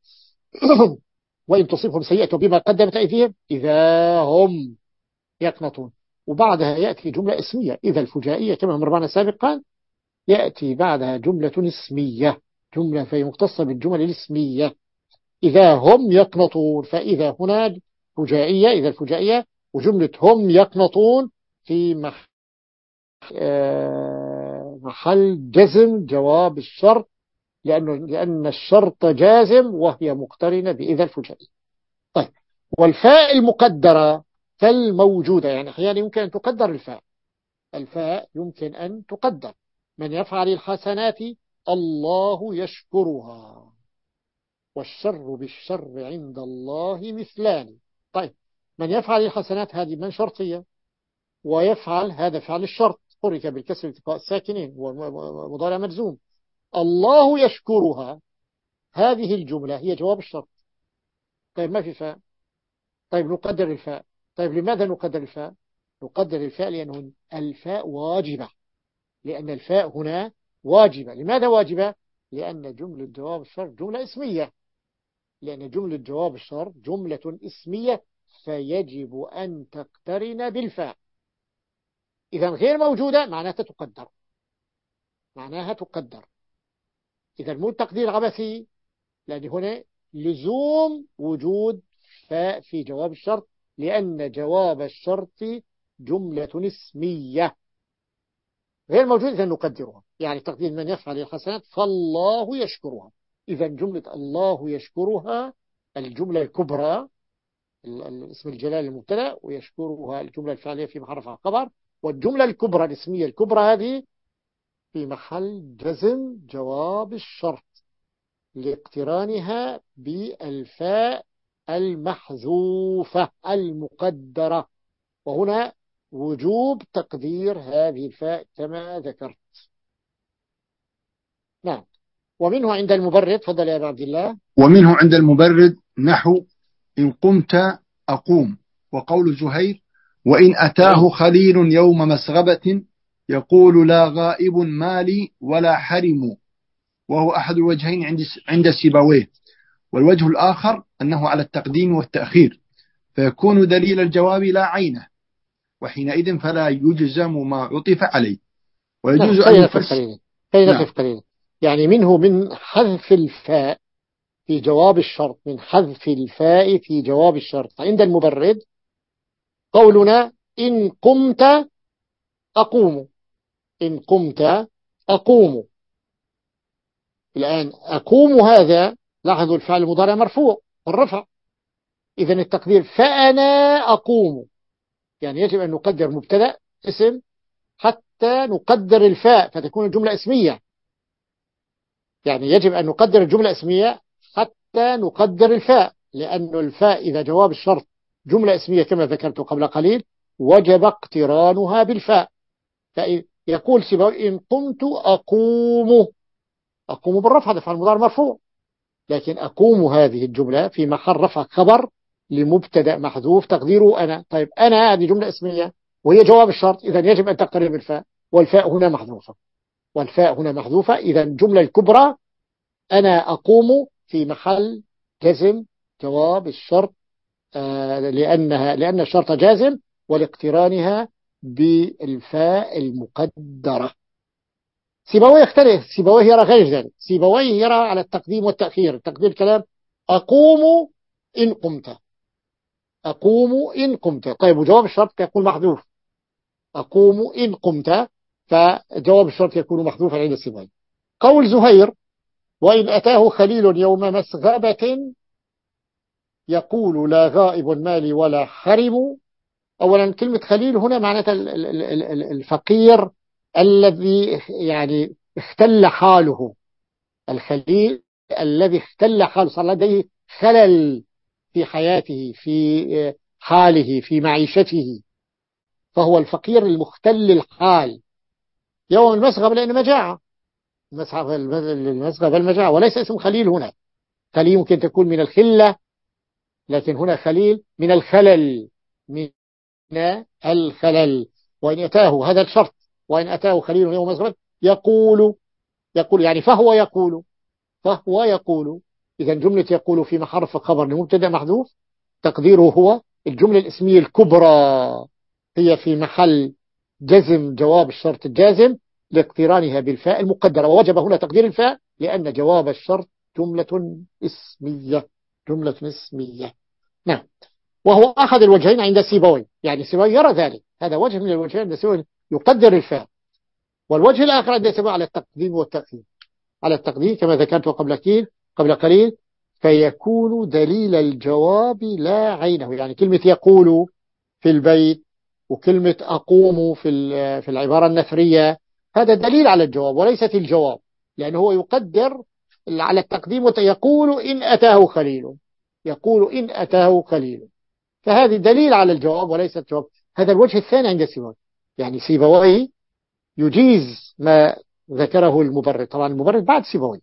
وإن تصفهم سيئة بما قدمت أيديهم إذا هم يقنطون. وبعدها يأتي جملة اسمية، إذا الفجائية كما مرنا سابقا يأتي بعدها جملة اسمية، جملة في مختصة بالجمل الاسمية. إذا هم يقنطون، فإذا هنا فجائية، إذا الفجائية، وجملة هم يقنطون في محل, محل جزم جواب الشرط، لأنه لأن الشرط جازم وهي مقترنة بإذا الفجائية. طيب والفاء المقدرة كالموجودة، يعني أحيانا يمكن أن تقدر الفاء، الفاء يمكن أن تقدر: من يفعل الحسنات الله يشكرها والشر بالشر عند الله مثلان. طيب من يفعل الحسنات هذه من شرطية، ويفعل هذا فعل الشرط حرك بالكسر التقاء الساكنين ومضارع مجزوم. الله يشكرها هذه الجملة هي جواب الشرط. طيب ما في فاء، طيب نقدر الفاء. طيب لماذا نقدر الفاء؟ نقدر الفاء لأنه الفاء واجبة، لأن الفاء هنا واجبة. لماذا واجبة؟ لأن جملة جواب الشرط جملة اسمية، لأن جملة جواب الشرط جملة اسمية فيجب أن تقترن بالفاء. إذا غير موجودة معناها تقدر، معناها تقدر. إذا مو التقدير عبثي، لأن هنا لزوم وجود فاء في جواب الشرط، لأن جواب الشرط جملة اسمية غير موجودة، إذا نقدرها. يعني تقدير من يفعل الحسنات فالله يشكرها، إذا جملة الله يشكرها الجملة الكبرى اسم الجلال المبتدا، ويشكرها الجملة الفعلية في محل رفع خبر، والجملة الكبرى الاسمية الكبرى هذه في محل جزم جواب الشرط لاقترانها بالفاء المحذوفة المقدرة، وهنا وجوب تقدير هذه الفاء كما ذكرت. نعم. ومنه عند المبرد، فضل يا أبا عبد الله. ومنه عند المبرد نحو إن قمت أقوم، وقول زهير وإن أتاه خليل يوم مسغبة يقول لا غائب مالي ولا حرم، وهو أحد الوجهين عند عند سيبويه. والوجه الآخر أنه على التقديم والتأخير، فيكون دليل الجواب لا عينه، وحينئذ فلا يجزم ما عطف عليه. ويجوز أن يفسر. كي نقف قليلا، يعني منه من حذف الفاء في جواب الشرط، من حذف الفاء في جواب الشرط عند المبرد قولنا إن قمت أقوم، إن قمت أقوم. الآن أقوم هذا لاحظوا الفعل المضارع مرفوع والرفع، إذا التقدير فأنا أقوم، يعني يجب أن نقدر مبتدأ اسم حتى نقدر الفاء فتكون الجملة اسمية، يعني يجب أن نقدر الجملة اسمية حتى نقدر الفاء، لأن الفاء إذا جواب الشرط جملة اسمية كما ذكرت قبل قليل وجب اقترانها بالفاء. فيقول سيبويه إن قمت أقوم، أقوم بالرفع هذا فعل مضارع مرفوع، لكن أقوم هذه الجملة في محل رفع خبر لمبتدأ محذوف تقديره أنا. طيب أنا هذه جملة اسمية وهي جواب الشرط، إذا يجب أن تقترن بالفاء، والفاء هنا محذوفة، والفاء هنا محذوفة. إذا الجملة الكبرى أنا أقوم في محل جزم جواب الشرط، آه لأنها لأن الشرط جازم ولاقترانها بالفاء المقدرة. سيبويه يختلف، سيبويه يرى غير ذلك، سيبويه يرى على التقديم والتأخير. تقديم الكلام أقوم إن قمت، أقوم إن قمت. طيب وجواب الشرط يكون محذوف، أقوم إن قمت، فجواب الشرط يكون محذوفا عند سيبويه. قول زهير وإن أتاه خليل يوم مسغبة يقول لا غائب مالي ولا حرم. أولا كلمة خليل هنا معناتها الفقير الذي يعني اختل حاله، الخليل الذي اختل حاله، صار لديه خلل في حياته في حاله في معيشته، فهو الفقير المختل الحال. يوم المسغبة لأن مجاعة، المسغبة المجاعة، وليس اسم خليل هنا. خليل ممكن تكون من الخلة، لكن هنا خليل من الخلل، من الخلل. وإن أتاه هذا الشرط، وإن أتاه خليل يوم مسغبة يقول، يقول يعني فهو يقول، فهو يقول. إذا جملة يقول في محل رفع خبر لمبتدأ محذوف تقديره هو الجملة الاسمية الكبرى، هي في محل جزم جواب الشرط الجازم لاقترانها بالفاء المقدرة، ووجب هنا تقدير الفاء لأن جواب الشرط جملة اسمية، جملة اسمية. نعم. وهو أحد الوجهين عند سيبويه، يعني سيبويه يرى ذلك، هذا وجه من الوجهين عند سيبويه يقدر الفاء، والوجه الآخر عند سيبويه على التقديم والتأخير، على التقديم كما ذكرت قبل قليل قبل قليل فيكون دليل الجواب لا عينه. يعني كلمة يقول في البيت وكلمة أقوم في في العبارة النثرية هذا دليل على الجواب وليست الجواب، لأنه هو يقدر على التقديم ويقول إن أتاه خليل، يقول إن أتاه خليل، فهذه دليل على الجواب وليست جواب. هذا الوجه الثاني عند سيبويه، يعني سيبويه يجيز ما ذكره المبرد، طبعا المبرد بعد سيبويه،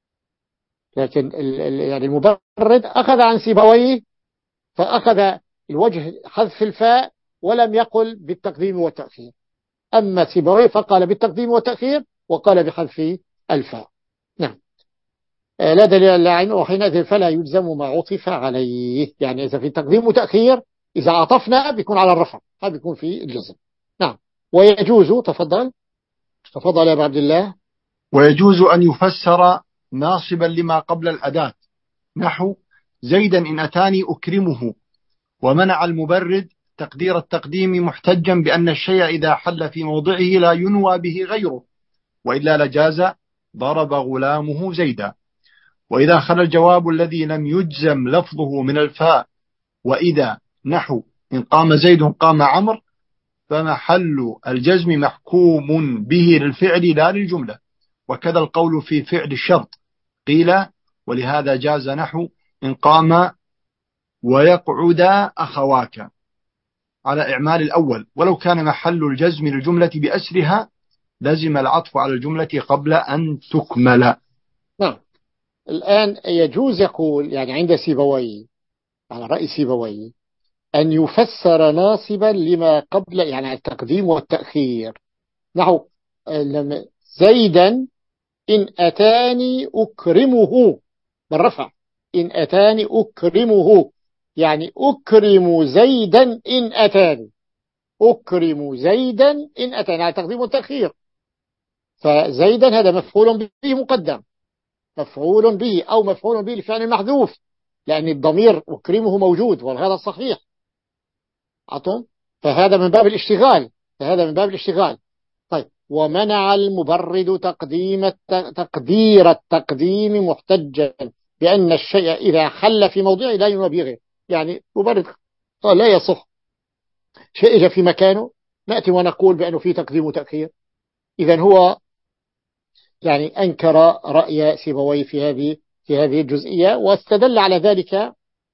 لكن ال ال يعني المبرد أخذ عن سيبويه فأخذ الوجه حذف الفاء ولم يقل بالتقديم والتأخير، أما سيبويه فقال بالتقديم والتأخير وقال بحذف الفاء. نعم. لا دليل لا عين، وحينئذ فلا يلزم ما عطف عليه، يعني إذا في تقديم وتأخير إذا عطفنا بيكون على الرفع، هذا بيكون في الجزم. نعم. ويجوز، تفضل تفضل يا أبا عبد الله. ويجوز أن يفسر ناصبا لما قبل الأداة نحو زيدا إن أتاني أكرمه، ومنع المبرد تقدير التقديم محتجا بأن الشيء إذا حل في موضعه لا ينوى به غيره، وإلا لجاز ضرب غلامه زيدا. وإذا خل الجواب الذي لم يجزم لفظه من الفاء وإذا نحو إن قام زيد قام عمرو، فمحل الجزم محكوم به للفعل لا للجملة. وكذا القول في فعل الشرط قيل ولهذا جاز نحو إن قام ويقعدا أخواك على إعمال الأول، ولو كان محل الجزم للجملة بأسرها لزم العطف على الجملة قبل أن تكمل. نعم. الآن يجوز يقول يعني عند سيبويه، على رأي سيبويه، أن يفسر ناصبا لما قبل، يعني التقديم والتأخير. نحو لما زيدا إن أتاني أكرمه بالرفع، إن أتاني أكرمه، يعني أكرم زيدا إن أتاني، أكرم زيدا إن أتاني، على تقديم والتأخير. فزيدا هذا مفعول به مقدم، مفعول به أو مفعول به لفعل محذوف، لأن الضمير أكرمه موجود وهذا صحيح. عطم. فهذا من باب الاشتغال، فهذا من باب الاشتغال. طيب، ومنع المبرد تقديم الت... تقدير التقديم محتجا بأن الشيء إذا حل في موضعه لا ينوى غيره. يعني مبرد قال لا يصح، شيء إذا في مكانه نأتي ونقول بأنه في تقديم وتأخير. إذن هو يعني أنكر رأي سيبويه في هذه في هذه الجزئية، واستدل على ذلك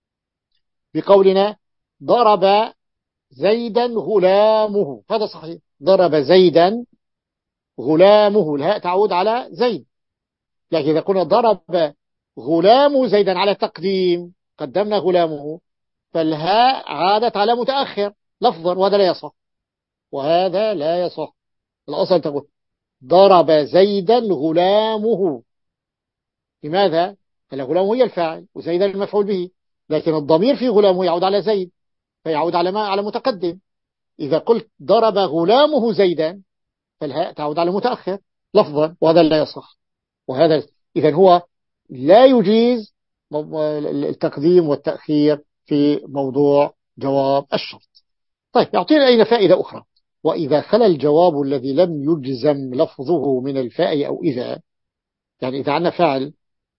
بقولنا ضرب زيدا غلامه. هذا صحيح، ضرب زيدا غلامه، الهاء تعود على زيد. لكن إذا قلنا ضرب غلام زيدا على تقديم، قدمنا غلامه، فالهاء عادت على متأخر لفظا، وهذا لا يصح، وهذا لا يصح. الأصل تقول ضرب زيدا غلامه. لماذا؟ لأن غلامه هي الفاعل وزيدا المفعول به، لكن الضمير في غلامه يعود على زيد، فيعود على ما على متقدم. إذا قلت ضرب غلامه زيدا فالهاء تعود على متأخر لفظا، وهذا لا يصح. وهذا إذن هو لا يجيز التقديم والتأخير في موضوع جواب الشرط. طيب، يعطينا أين فائدة أخرى. وإذا خلا الجواب الذي لم يجزم لفظه من الفاء أو إذا، يعني إذا عندنا فاعل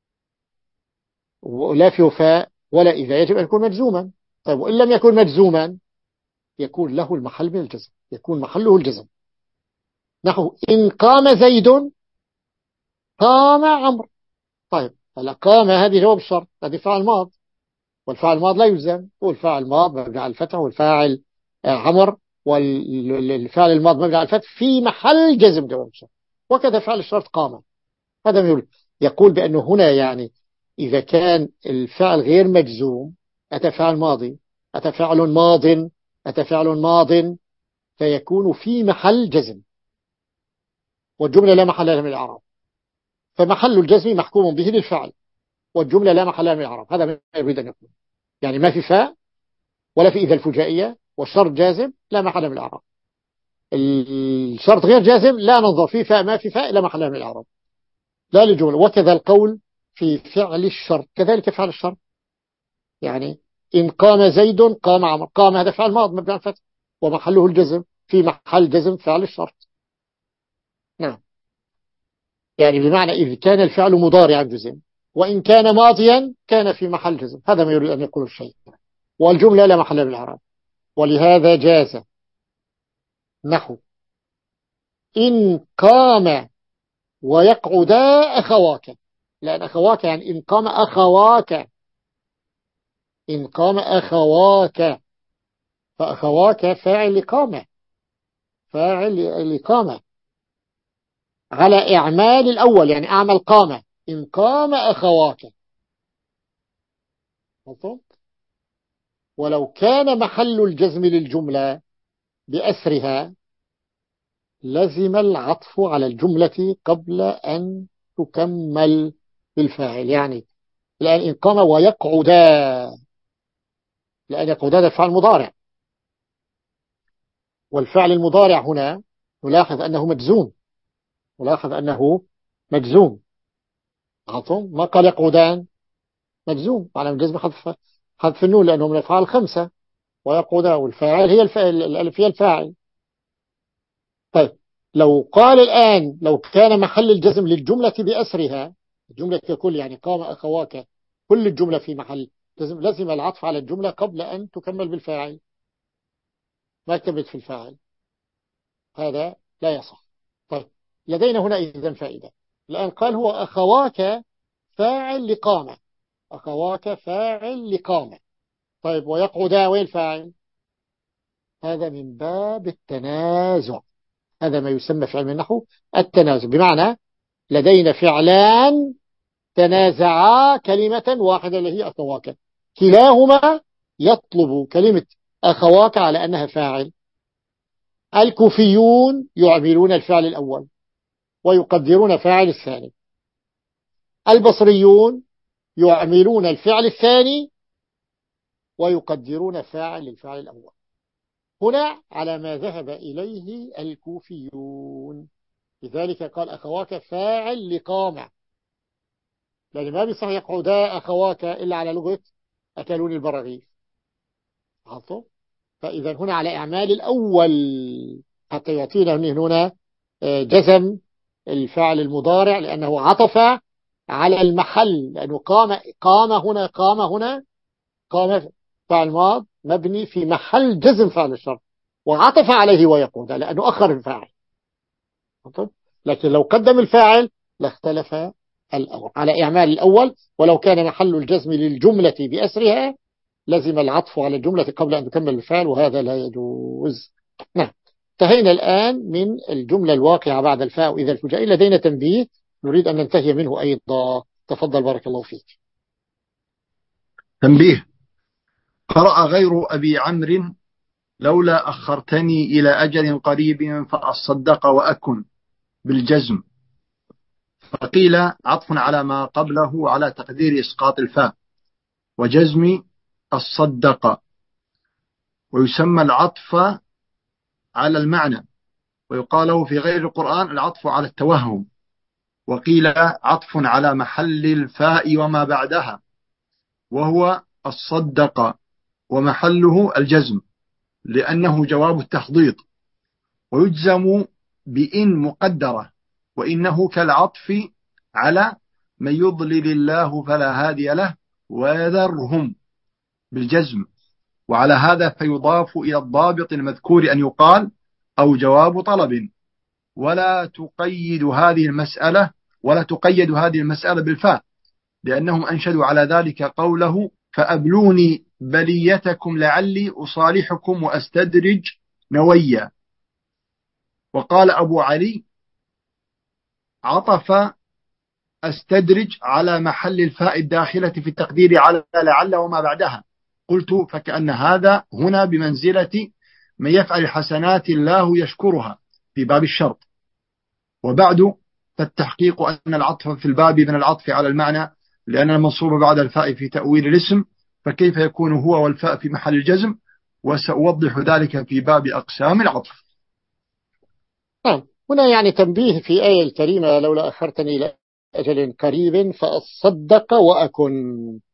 ولا فيه فاء ولا إذا، يجب أن يكون مجزوما. طيب، وإن لم يكن مجزوما يكون له المحل من الجزم، يكون محله الجزم. نحو إن قام زيد قام عمرو. طيب، هلا قام هذه جواب الشرط، هذه فاعل ماض، والفاعل الماض لا يلزم، والفاعل الماض مبني على الفتح، والفاعل عمر، والفاعل الماض مبني على الفتح في محل جزم جواب الشرط. وكذا فعل الشرط قام. هذا يقول يقول بأنه هنا يعني إذا كان الفعل غير مجزوم، أتى فعل ماضي، أتى فعل ماض، أتى فعل ماض، فيكون في محل جزم، والجملة لا محل لها من الإعراب، فمحل الجزم محكوم به للفعل، والجملة لا محل لها من الإعراب. هذا ما يريد أن يقول، يعني ما في فاء ولا في إذا الفجائية، والشرط جازم لا محل من الإعراب. الشرط غير جازم لا ننظر فيه فاء ما في فاء لا محل من الإعراب، لا للجملة. وكذا القول في فعل الشرط، كذلك فعل الشرط. يعني إن قام زيد قام عمر، قام هذا فعل ماض مبني على الفتح ومحله الجزم، في محل جزم فعل الشرط. نعم، يعني بمعنى إذ كان الفعل مضارعا جزم، وإن كان ماضيا كان في محل جزم. هذا ما يريد أن يقول الشيء، والجملة لا محل من الإعراب. ولهذا جاز نحو إن قام ويقعدا أخواك، لأن أخواك يعني إن قام أخواك، إن قام أخواك، فأخواك فاعل لقامة، فاعل لقامة على إعمال الأول، يعني أعمل قامة، إن قام أخواك. ولو كان محل الجزم للجملة بأسرها لزم العطف على الجملة قبل أن تكمل بالفاعل. يعني لأن إن قام ويقعدا، لأن يقعدا ده فعل مضارع، والفعل المضارع هنا نلاحظ أنه مجزوم، نلاحظ أنه مجزوم. عطم ما قال يقعدان، مجزوم على الجزم حذف حذف النون لأنه من الأفعال الخمسة، ويقعدا والفاعل هي الفاعل، الألف هي الفاعل. طيب، لو قال الآن لو كان محل الجزم للجملة بأسرها، الجملة ككل يعني قام أخواك، كل الجملة في محل لازم لازم العطف على الجملة قبل أن تكمل بالفاعل، ما كتبت في الفاعل، هذا لا يصح. طيب، لدينا هنا إذن فائدة. الآن قال هو أخواك فاعل لقامة، أخواك فاعل لقامة. طيب ويقعدا وين الفاعل؟ هذا من باب التنازع، هذا ما يسمى في علم النحو التنازع، بمعنى لدينا فعلان تنازعا كلمة واحدة اللي هي أخواك، كلاهما يطلب كلمة أخواك على أنها فاعل. الكوفيون يعملون الفعل الأول ويقدرون فاعل الثاني، البصريون يعملون الفعل الثاني ويقدرون فاعل الفعل الأول. هنا على ما ذهب إليه الكوفيون، لذلك قال أخواك فاعل لقامع، لأن ما بيصح يقعدا أخواك إلا على لغة أكلوني البراغيث. عطوا، فإذا هنا على إعمال الأول حتى يعطينا هنا جزم الفعل المضارع، لأنه عطف على المحل، لأنه قام قام هنا قام هنا قام فعل ماض مبني في محل جزم فعل الشرط، وعطف عليه ويقود لأنه أخر الفاعل. لكن لو قدم الفاعل لاختلف الأمر على إعمال الأول، ولو كان محل الجزم للجملة بأسرها لزم العطف على الجملة قبل أن تكمل الفعل، وهذا لا يجوز. نعم، انتهينا الآن من الجملة الواقعة بعد الفاء وإذا الفجائي. لدينا تنبيه نريد أن ننتهي منه أيضا، تفضل بارك الله فيك. تنبيه: قرأ غير أبي عمرو لولا أخرتني إلى أجل قريب فأصدق وأكن بالجزم، فقيل عطف على ما قبله على تقدير إسقاط الفاء وجزم الصدق، ويسمى العطف على المعنى، ويقال في غير القرآن العطف على التوهم، وقيل عطف على محل الفاء وما بعدها وهو الصدق ومحله الجزم لأنه جواب التحضيض، ويجزم بإن مقدرة، وإنه كالعطف على من يضلل الله فلا هادي له ويذرهم بالجزم، وعلى هذا فيضاف إلى الضابط المذكور أن يقال أو جواب طلب، ولا تقيد هذه المسألة ولا تقيد هذه المسألة بالفاء، لأنهم أنشدوا على ذلك قوله فأبلوني بليتكم لعلي أصالحكم وأستدرج نويا. وقال أبو علي عطف أستدرج على محل الفاء الداخلة في التقدير على لعل وما بعدها، قلت فكأن هذا هنا بمنزلة من يفعل حسنات الله يشكرها في باب الشرط. وبعد فالتحقيق أن العطف في الباب من العطف على المعنى، لأن المنصوب بعد الفاء في تأويل الاسم، فكيف يكون هو والفاء في محل الجزم؟ وسأوضح ذلك في باب أقسام العطف. نعم، هنا يعني تنبيه في آية الكريمة لولا أخرتني إلى أجل قريب فأصدق وأكن،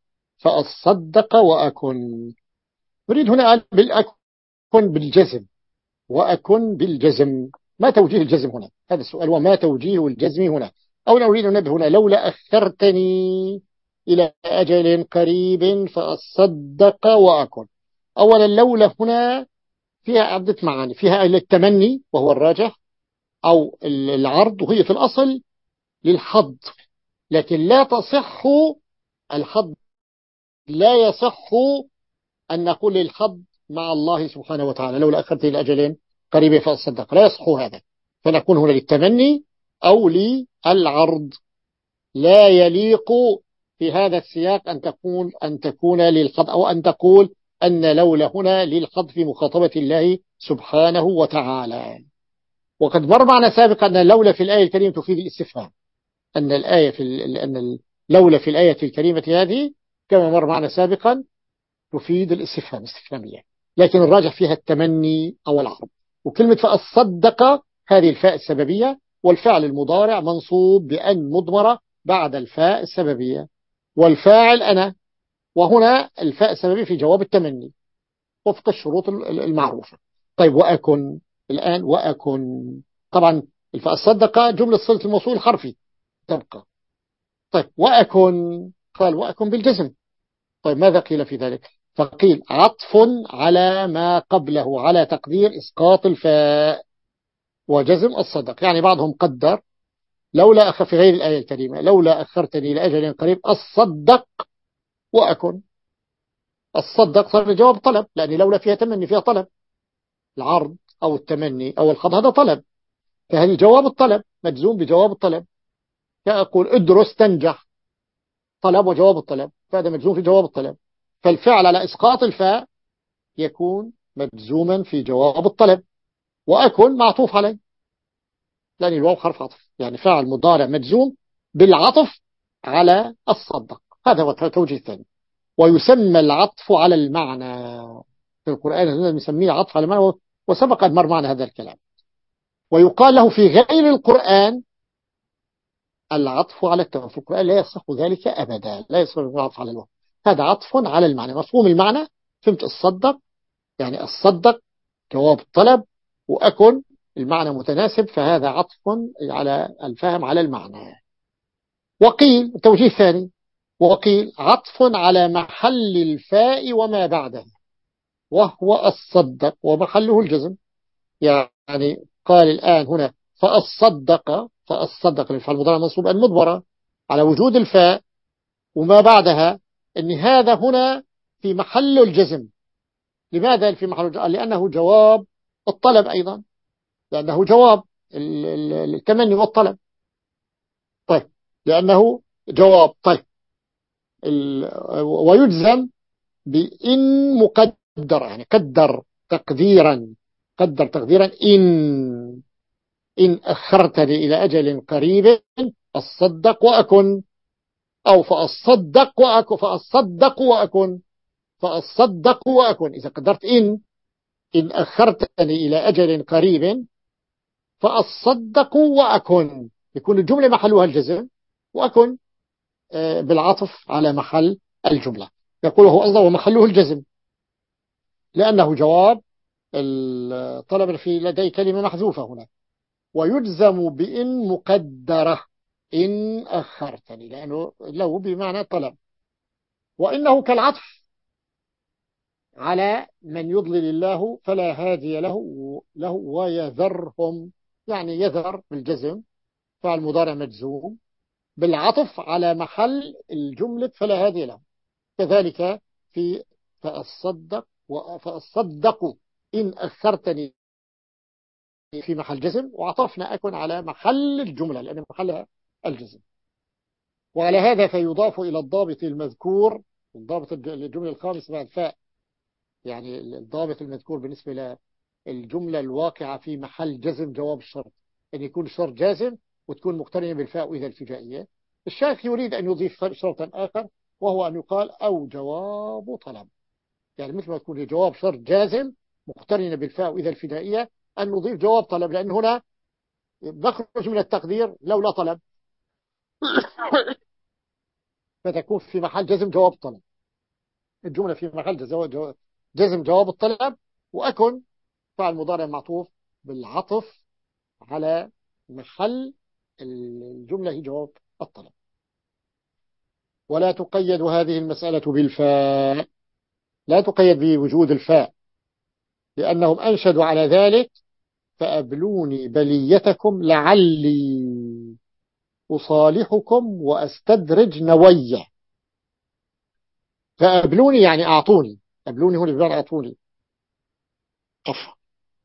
فأصدق وأكن. نريد هنا قال بالأكن بالجزم وأكن بالجزم، ما توجيه الجزم هنا؟ هذا السؤال، وما توجيه الجزم هنا؟ أو نريد أن ننبه هنا لولا أخرتني إلى أجل قريب فأصدق وأكن. أولا لولا هنا فيها عدة معاني، فيها التمني وهو الراجح، أو العرض، وهي في الأصل للحظ، لكن لا تصح الحظ، لا يصح أن نقول للحظ مع الله سبحانه وتعالى لولا أخرت إلى أجل قريب فأصدق، لا يصح هذا، فنكون هنا للتمني أو للعرض. لا يليق في هذا السياق أن تكون أن تكون للحظ، أو أن تقول أن لولا هنا للحظ في مخاطبة الله سبحانه وتعالى. وقد مر معنا سابقا أن لولا في الآية الكريمة تفيد الاستفهام، أن الآية في أن لولا في الآية الكريمة هذه كما مر معنا سابقا تفيد الاستفهام استفهامية، لكن الراجح فيها التمني أو العرض. وكلمة فأصدق هذه الفاء السببية، والفعل المضارع منصوب بأن مضمرة بعد الفاء السببية، والفاعل أنا، وهنا الفاء السببية في جواب التمني وفق الشروط المعروفة. طيب وأكن الآن، وأكن طبعا الفاء الصدق جملة صلة الموصول حرفي تبقى. طيب وأكن، قال وأكن بالجزم. طيب ماذا قيل في ذلك؟ فقيل عطف على ما قبله على تقدير إسقاط الفاء وجزم الصدق. يعني بعضهم قدر لولا أخر في غير الآية الكريمة لولا أخرتني لأجل قريب أصدق وأكن، الصدق صار جواب طلب، لأن لولا فيها تمني فيها طلب. العرض أو التمني أو الخط هذا طلب، فهذه جواب الطلب مجزوم بجواب الطلب. كأقول ادرس تنجح، طلب وجواب الطلب، فهذا مجزوم في جواب الطلب. فالفعل على إسقاط الفاء يكون مجزوما في جواب الطلب. وأكن معطوف عليه، لأن الواو حرف عطف، يعني فاعل مضارع مجزوم بالعطف على الصدق. هذا هو التوجيه الثاني. ويسمى العطف على المعنى في القرآن، نسميه عطف على المعنى، وسبق أن مر معنا هذا الكلام. ويقال له في غير القرآن العطف على التوجيه. في القرآن لا يصح ذلك أبدا، لا يصح العطف على الواو. هذا عطف على المعنى، مفهوم المعنى. فهمت الصدق يعني الصدق جواب الطلب، وأكن المعنى متناسب، فهذا عطف على الفهم على المعنى. وقيل التوجيه الثاني، وقيل عطف على محل الفاء وما بعده، وهو الصدق ومحله الجزم. يعني قال الآن هنا فالصدق، فالصدق للفعل المضارع منصوب أن مضمرة على وجود الفاء وما بعدها، أن هذا هنا في محل الجزم. لماذا في محل الجزم؟ لأنه جواب الطلب أيضا، لأنه جواب التمني والطلب. طيب لأنه جواب. طيب ويجزم بإن مقدر، يعني قدر تقديرا، قدر تقديرا إن إن أخرتني إلى أجل قريب أصدق وأكن، أو فأصدق وأكن، فأصدق وأكن، فأصدق وأكن. إذا قدرت إن إن أخرتني إلى أجل قريب فأصدق وأكن، يكون الجملة محلها الجزم، وأكن بالعطف على محل الجملة. يقول هو أصدق ومحله الجزم، لأنه جواب الطلب. في لدي كلمة محذوفة هنا. ويجزم بإن مقدرة إن أخرتني، لأنه له بمعنى طلب. وإنه كالعطف على من يضلل الله فلا هادي له له ويذرهم، يعني يذر بالجزم فعل مضارع مجزوم بالعطف على محل الجملة فلا هادي له. كذلك في فأصدق فأصدق إن أخرتني في محل جزم، وعطفنا أكن على محل الجملة لأن محلها الجزم. وعلى هذا فيضاف إلى الضابط المذكور، الضابط الجملة الخامس بعد فاء، يعني الضابط المذكور بالنسبة للجملة الواقعة في محل جزم جواب الشرط، أن يكون الشرط جازم وتكون مقترنة بالفاء وإذا الفجائية. الشيخ يريد أن يضيف شرطا آخر، وهو أن يقال أو جواب طلب، يعني مثل ما تكون جواب شرط جازم مقترنة بالفاء وإذا الفجائية، أن نضيف جواب طلب، لأن هنا نخرج من التقدير لولا طلب فتكون في محل جزم جواب طلب. الجملة في محل جزم جواب الطلب، وأكن فعل مضارع معطوف بالعطف على محل الجملة هي جواب الطلب. ولا تقيد هذه المسألة بالفاء، لا تقيد بوجود الفاء، لأنهم أنشدوا على ذلك فأبلوني بليتكم لعلي أصالحكم وأستدرج نوية. فأبلوني يعني أعطوني، أبلوني هنا بمعنى أعطوني أفا،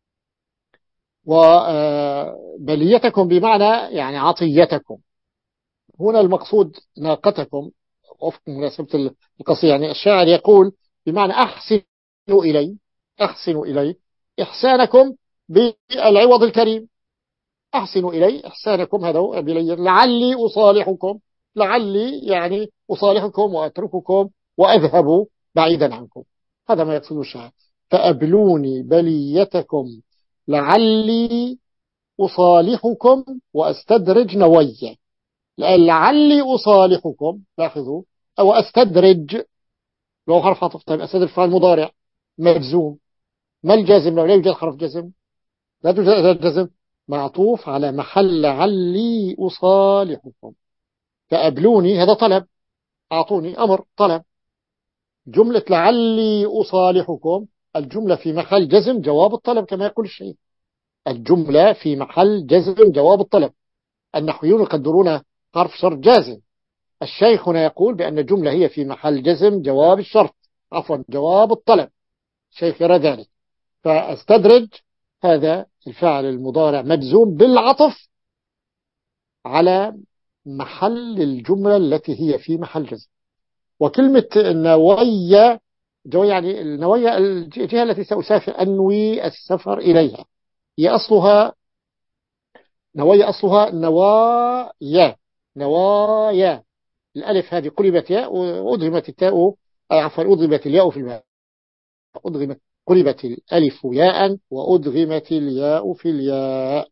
وبليتكم بمعنى يعني عطيتكم. هنا المقصود ناقتكم وفق مناسبة القصيدة. يعني الشاعر يقول بمعنى أحسنوا إلي، أحسنوا إلي إحسانكم بالعوض الكريم، أحسنوا إلي إحسانكم هذا بلي لعلي أصالحكم، لعلي يعني أصالحكم وأترككم وأذهب بعيدا عنكم، هذا ما يقصده الشاعر. فأبلوني بليتكم لعلي أصالحكم وأستدرج نوية. لعلي أصالحكم، لاحظوا، أو أستدرج لو حرف عطف. طيب أستدرج فعل مضارع مجزوم، ما الجازم لو لا يوجد حرف جزم؟ لا توجد جزم، معطوف على محل لعلي أصالحكم. فأبلوني هذا طلب، أعطوني أمر طلب. جملة لعلي أصالحكم الجملة في محل جزم جواب الطلب كما يقول الشيء، الجملة في محل جزم جواب الطلب. النحويون يقدرون حرف شرط جازم، الشيخ هنا يقول بأن الجملة هي في محل جزم جواب الشرط، عفوا جواب الطلب، شيخ يرى ذلك. فاستدرج هذا الفعل المضارع مجزوم بالعطف على محل الجملة التي هي في محل جزم. وكلمة نوية، جو يعني النوية الجهة التي سأسافر، أنوي السفر إليها، هي أصلها نوية، أصلها نوايا، نوايا. الألف هذه قلبت ياء وأدغمت التاء، عفوا أدغمت الياء في الباء، أدغمت قلبت الألف ياء وأدغمت الياء في الياء،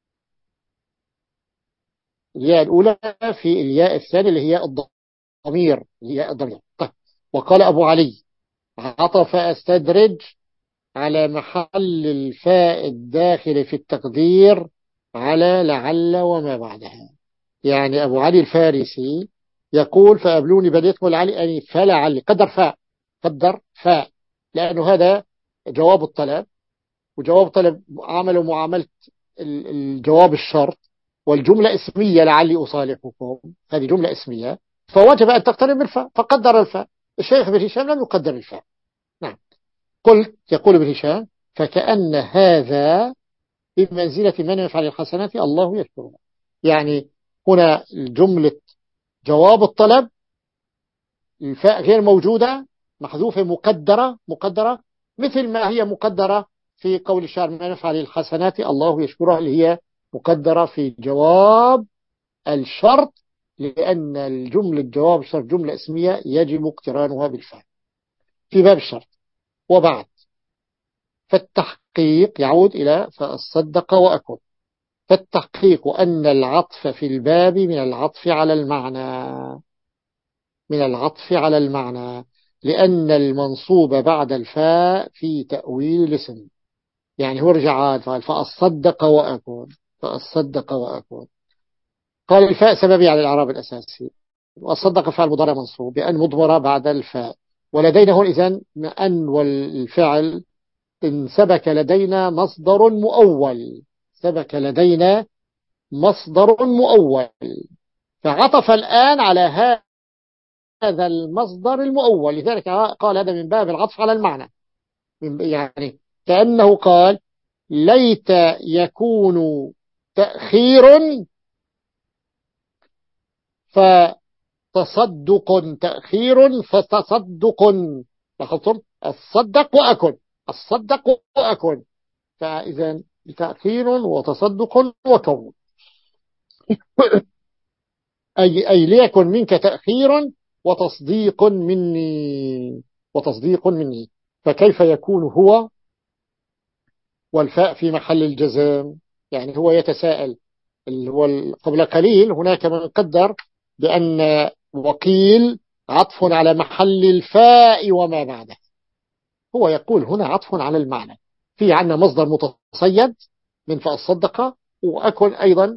الياء الأولى في الياء الثانية اللي هي الضمير، الياء الضمير. طيب. وقال أبو علي: عطف أستدرج على محل الفاء الداخل في التقدير على لعل وما بعدها. يعني أبو علي الفارسي يقول: فأبلوني بنيتكم العلي، يعني فلعل، قدر فاء، قدر فاء، لأنه هذا جواب الطلب، وجواب الطلب عملوا معاملة الجواب الشرط، والجملة اسمية لعلي أصالحكم، هذه جملة اسمية، فوجب أن تقترن بالفاء، فقدر الفاء. الشيخ ابن هشام لم يقدر الفاء. نعم. قلت، يقول ابن هشام: فكأن هذا بمنزلة من يفعل الحسنات الله يشكرها. يعني هنا الجملة جواب الطلب الفاء غير موجودة، محذوفة، مقدرة، مقدرة مثل ما هي مقدرة في قول الشاعر: من يفعل الحسنات الله يشكرها، اللي هي مقدرة في جواب الشرط، لأن الجملة جواب الشرط جملة اسمية يجب اقترانها بالفاء في باب الشرط. وبعد، فالتحقيق يعود إلى فأصدق وأكن. فالتحقيق أن العطف في الباب من العطف على المعنى، من العطف على المعنى، لأن المنصوب بعد الفاء في تأويل الاسم. يعني هو رجع قال: فأصدق وأكن، فأصدق وأكن. قال: الفاء سببي على الإعراب الأساسي، وأصدق فعل مضارع منصوب بأن مضمرة بعد الفاء. ولدينا هون إذن أن والفعل إن سبك لدينا مصدر مؤول، سبك لدينا مصدر مؤول، فعطف الآن على هذا المصدر المؤول، لذلك قال هذا من باب العطف على المعنى. يعني كأنه قال: ليت يكون تأخير فتصدق، تأخير فتصدق، لاحظتم؟ الصدق وأكن، الصدق وأكن، فإذا تأخير وتصدق وكون. أي, أي ليكن منك تأخير وتصديق مني، وتصديق مني. فكيف يكون هو والفاء في محل الجزم؟ يعني هو يتساءل. قبل قليل هناك من قدر بأن وقيل عطف على محل الفاء وما بعده، هو يقول هنا عطف على المعنى. في عندنا مصدر متصيد من فأصدق، وأكن أيضا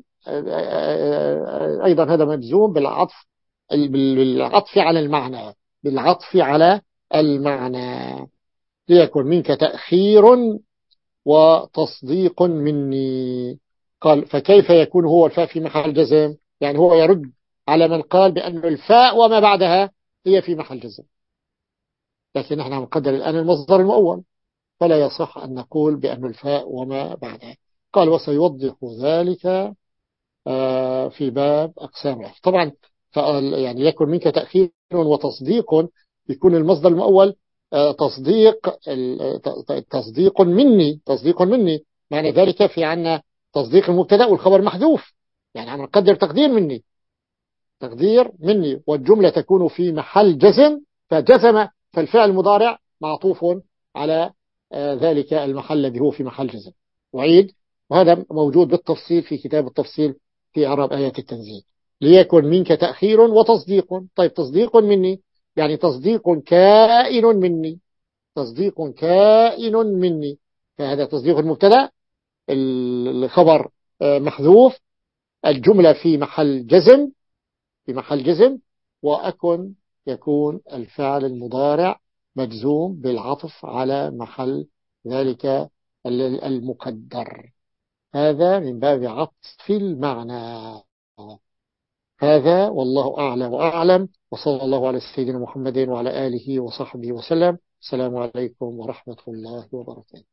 أيضا هذا مجزوم بالعطف، بالعطف على المعنى، بالعطف على المعنى. ليكن منك تأخير وتصديق مني. قال: فكيف يكون هو الفاء في محل جزم؟ يعني هو يرد على من قال بأن الفاء وما بعدها هي في محل جزم، لكن نحن نقدر الآن المصدر المؤول، فلا يصح أن نقول بأن الفاء وما بعدها. قال: وسيوضح ذلك في باب أقسام العطف. طبعا يعني يكون منك تأخير وتصديق، يكون المصدر المؤول تصديق، تصديق مني، تصديق مني، معنى ذلك في عنا تصديق المبتدا والخبر محذوف، يعني عم نقدر تقدير مني، تقدير مني، والجملة تكون في محل جزم، فجزم، فالفعل المضارع معطوف على ذلك المحل الذي هو في محل جزم. وعيد، وهذا موجود بالتفصيل في كتاب التفصيل في إعراب آيات التنزيل. ليكن منك تأخير وتصديق. طيب، تصديق مني يعني تصديق كائن مني، تصديق كائن مني، فهذا تصديق المبتدا، الخبر محذوف، الجملة في محل جزم، في محل جزم، وأكن يكون الفعل المضارع مجزوم بالعطف على محل ذلك المقدر. هذا من باب عطف المعنى. هذا والله أعلى وأعلم، وصلى الله على سيدنا محمد وعلى آله وصحبه وسلم. السلام عليكم ورحمة الله وبركاته.